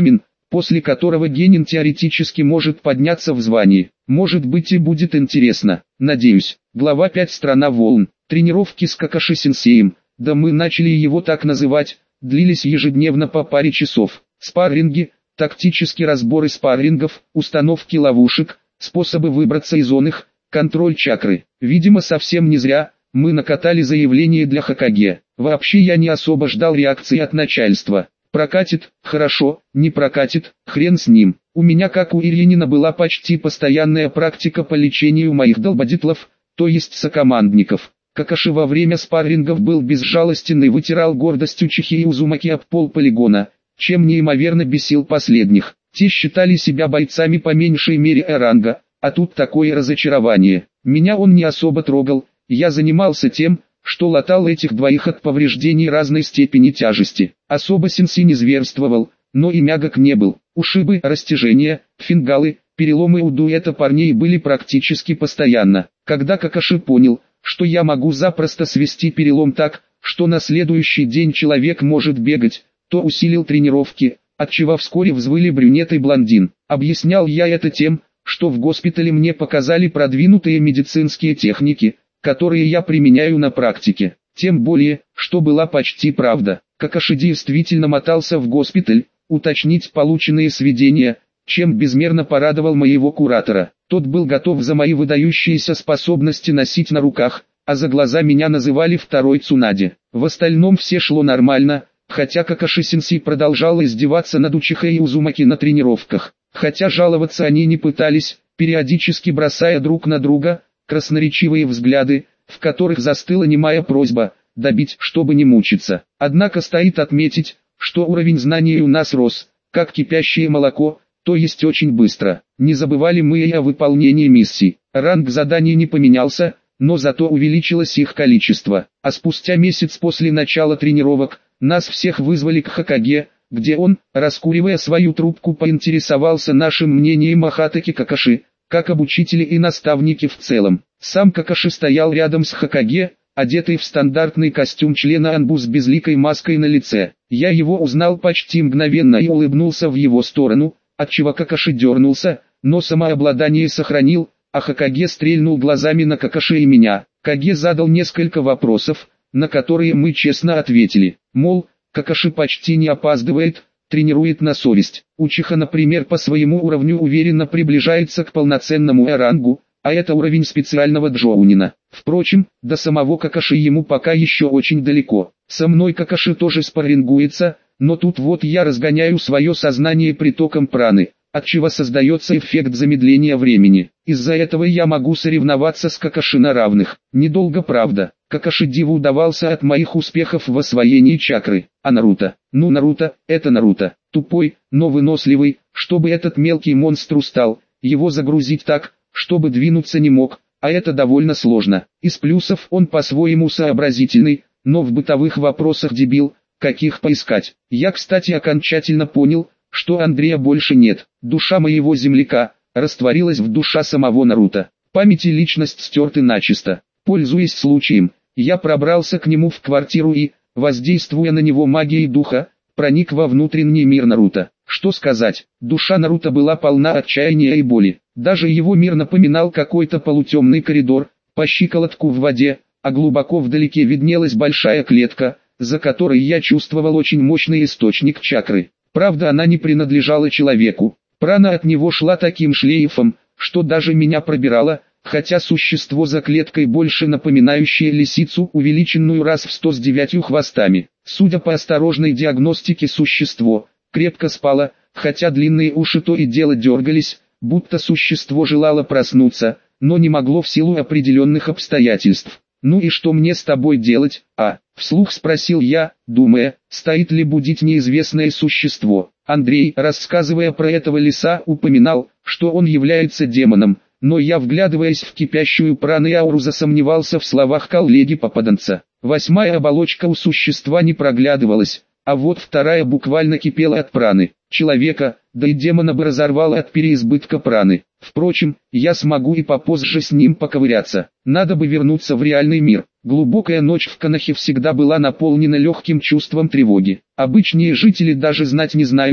после которого генин теоретически может подняться в звании. Может быть и будет интересно, надеюсь. Глава 5. Страна волн. Тренировки с Какаши-сенсеем, да мы начали его так называть, длились ежедневно по паре часов. Спарринги, тактические разборы спаррингов, установки ловушек, способы выбраться из их, контроль чакры. Видимо, совсем не зря мы накатали заявление для Хокаге. Вообще я не особо ждал реакции от начальства. Прокатит, хорошо, не прокатит, хрен с ним. У меня, как у Ильинина, была почти постоянная практика по лечению моих долбодятлов, то есть сокомандников. Какаши во время спаррингов был безжалостен и вытирал гордость Учихи и Узумаки об пол полигона, чем неимоверно бесил последних. Те считали себя бойцами по меньшей мере ранга, а тут такое разочарование. Меня он не особо трогал, я занимался тем, что латал этих двоих от повреждений разной степени тяжести. Особо сенсей не зверствовал, но и мягок не был. Ушибы, растяжения, фингалы, переломы у дуэта парней были практически постоянно. Когда Какаши понял, что я могу запросто свести перелом так, что на следующий день человек может бегать, то усилил тренировки, отчего вскоре взвыли брюнет и блондин. Объяснял я это тем, что в госпитале мне показали продвинутые медицинские техники, которые я применяю на практике. Тем более, что была почти правда. Какаши действительно мотался в госпиталь, уточнить полученные сведения, чем безмерно порадовал моего куратора. Тот был готов за мои выдающиеся способности носить на руках, а за глаза меня называли второй Цунаде. В остальном все шло нормально, хотя Какаши-сенсей продолжал издеваться над Учихой и Узумаки на тренировках. Хотя жаловаться они не пытались, периодически бросая друг на друга красноречивые взгляды, в которых застыла немая просьба добить, чтобы не мучиться. Однако стоит отметить, что уровень знаний у нас рос, как кипящее молоко, то есть очень быстро. Не забывали мы и о выполнении миссий. Ранг заданий не поменялся, но зато увеличилось их количество. А спустя месяц после начала тренировок, нас всех вызвали к Хокаге, где он, раскуривая свою трубку, поинтересовался нашим мнением о Хатаке Какаши, как об учителе и наставнике в целом. Сам Какаши стоял рядом с Хокаге, одетый в стандартный костюм члена Анбу с безликой маской на лице. Я его узнал почти мгновенно и улыбнулся в его сторону, отчего Какаши дернулся, но самообладание сохранил, а Хокаге стрельнул глазами на Какаши и меня. Каге задал несколько вопросов, на которые мы честно ответили. Мол, Какаши почти не опаздывает, тренирует на совесть. Учиха, например, по своему уровню уверенно приближается к полноценному рангу, а это уровень специального джоунина. Впрочем, до самого Какаши ему пока еще очень далеко. Со мной Какаши тоже спаррингуется, но тут вот я разгоняю свое сознание притоком праны, отчего создается эффект замедления времени. Из-за этого я могу соревноваться с Какаши на равных. Недолго, правда. Какаши диву удавался от моих успехов в освоении чакры. А Наруто? Ну, Наруто, это Наруто. Тупой, но выносливый, чтобы этот мелкий монстр устал, его загрузить так, чтобы двинуться не мог, а это довольно сложно. Из плюсов он по-своему сообразительный, но в бытовых вопросах дебил, каких поискать. Я, кстати, окончательно понял, что Андрея больше нет. Душа моего земляка растворилась в душа самого Наруто. Память и личность стерты начисто. Пользуясь случаем, я пробрался к нему в квартиру и, воздействуя на него магией духа, проник во внутренний мир Наруто. Что сказать, душа Наруто была полна отчаяния и боли. Даже его мир напоминал какой-то полутемный коридор, по щиколотку в воде, а глубоко вдалеке виднелась большая клетка, за которой я чувствовал очень мощный источник чакры. Правда, она не принадлежала человеку. Прана от него шла таким шлейфом, что даже меня пробирало, хотя существо за клеткой больше напоминающее лисицу, увеличенную раз в 100 с 9 хвостами. Судя по осторожной диагностике, существо крепко спало, хотя длинные уши то и дело дергались, будто существо желало проснуться, но не могло в силу определенных обстоятельств. «Ну и что мне с тобой делать, а?» — вслух спросил я, думая, стоит ли будить неизвестное существо. Андрей, рассказывая про этого лиса, упоминал, что он является демоном, но я, вглядываясь в кипящую прану и ауру, засомневался в словах коллеги-попаданца. 8-я оболочка у существа не проглядывалась, а вот 2-я буквально кипела от праны. Человека, да и демона бы разорвало от переизбытка праны. Впрочем, я смогу и попозже с ним поковыряться. Надо бы вернуться в реальный мир. Глубокая ночь в Конохе всегда была наполнена легким чувством тревоги. Обычные жители даже знать не знают,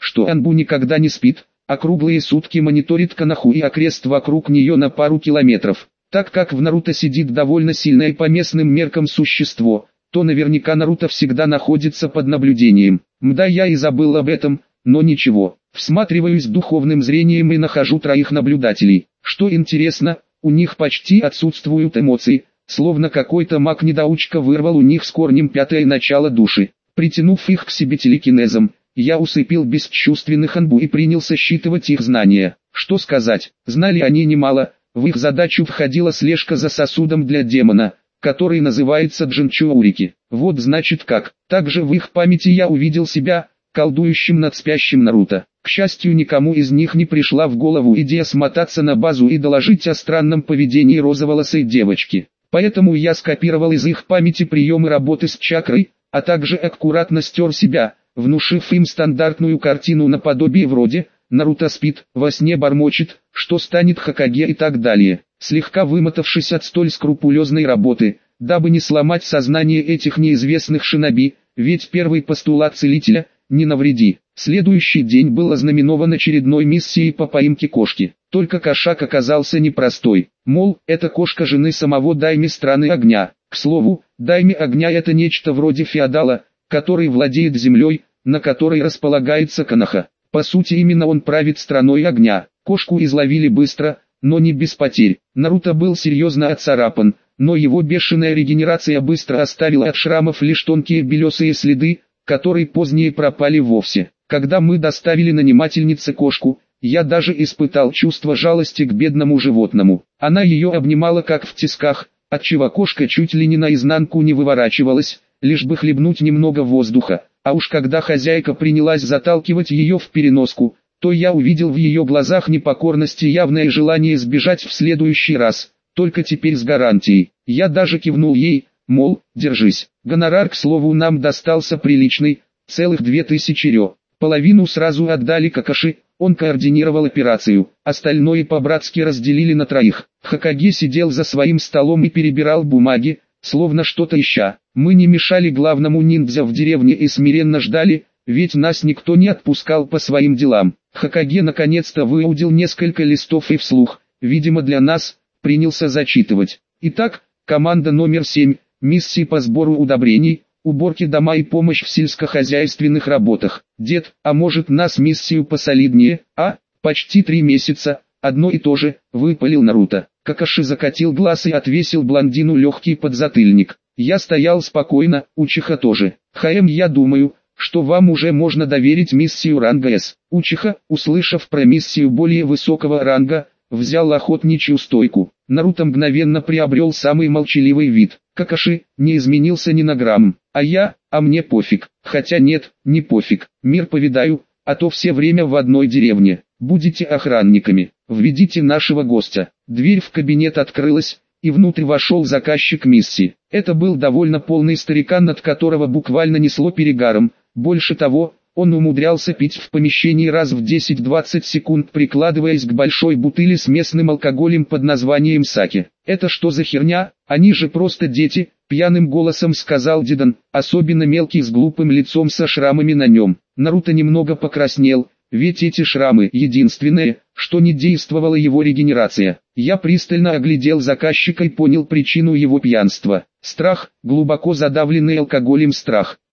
что Анбу никогда не спит, а круглые сутки мониторит Коноху и окрест вокруг нее на пару километров. Так как в Наруто сидит довольно сильное по местным меркам существо, то наверняка Наруто всегда находится под наблюдением. Мда, я и забыл об этом, но ничего. Всматриваюсь духовным зрением и нахожу троих наблюдателей. Что интересно, у них почти отсутствуют эмоции, словно какой-то маг-недоучка вырвал у них с корнем пятое начало души. Притянув их к себе телекинезом, я усыпил бесчувственных Анбу и принялся считывать их знания. Что сказать, знали они немало, в их задачу входила слежка за сосудом для демона, который называется Джинчуурики. Вот значит как. Также в их памяти я увидел себя, колдующим над спящим Наруто. К счастью, никому из них не пришла в голову идея смотаться на базу и доложить о странном поведении розоволосой девочки. Поэтому я скопировал из их памяти приемы работы с чакрой, а также аккуратно стер себя, внушив им стандартную картину наподобие вроде «Наруто спит, во сне бормочет, что станет Хокаге» и так далее. Слегка вымотавшись от столь скрупулезной работы, дабы не сломать сознание этих неизвестных шиноби, ведь первый постулат целителя – «не навреди». Следующий день был ознаменован очередной миссией по поимке кошки. Только кошак оказался непростой. Мол, это кошка жены самого дайми страны огня. К слову, дайми огня это нечто вроде феодала, который владеет землей, на которой располагается Коноха. По сути именно он правит страной огня. Кошку изловили быстро, но не без потерь. Наруто был серьезно отцарапан, но его бешеная регенерация быстро оставила от шрамов лишь тонкие белесые следы, которые позднее пропали вовсе. Когда мы доставили нанимательнице кошку, я даже испытал чувство жалости к бедному животному. Она ее обнимала как в тисках, отчего кошка чуть ли не наизнанку не выворачивалась, лишь бы хлебнуть немного воздуха. А уж когда хозяйка принялась заталкивать ее в переноску, то я увидел в ее глазах непокорность и явное желание сбежать в следующий раз, только теперь с гарантией. Я даже кивнул ей, мол, держись. Гонорар, к слову, нам достался приличный, целых 2000 рё. Половину сразу отдали Какаши, он координировал операцию, остальное по-братски разделили на троих. Хокаге сидел за своим столом и перебирал бумаги, словно что-то ища. Мы не мешали главному ниндзя в деревне и смиренно ждали, ведь нас никто не отпускал по своим делам. Хокаге наконец-то выудил несколько листов и вслух, видимо для нас, принялся зачитывать. Итак, команда номер 7, миссии по сбору удобрений, уборке дома и помощь в сельскохозяйственных работах. Дед, а может нас миссию посолиднее, а? Почти 3 месяца, одно и то же, выпалил Наруто. Какаши закатил глаз и отвесил блондину легкий подзатыльник. Я стоял спокойно, Учиха тоже. Я думаю, что вам уже можно доверить миссию ранга С. Учиха, услышав про миссию более высокого ранга, взял охотничью стойку. Наруто мгновенно приобрел самый молчаливый вид. Какаши не изменился ни на грамм. А мне пофиг. Хотя нет, не пофиг. Мир повидаю, а то все время в одной деревне. Будете охранниками. Введите нашего гостя. Дверь в кабинет открылась, и внутрь вошел заказчик миссии. Это был довольно полный старикан, от которого буквально несло перегаром. Больше того, он умудрялся пить в помещении раз в 10-20 секунд, прикладываясь к большой бутыли с местным алкоголем под названием саке. «Это что за херня? Они же просто дети», — пьяным голосом сказал Дидан, особенно мелкий с глупым лицом со шрамами на нем. Наруто немного покраснел, ведь эти шрамы — единственное, что не действовала его регенерация. Я пристально оглядел заказчика и понял причину его пьянства. Страх, глубоко задавленный алкоголем страх.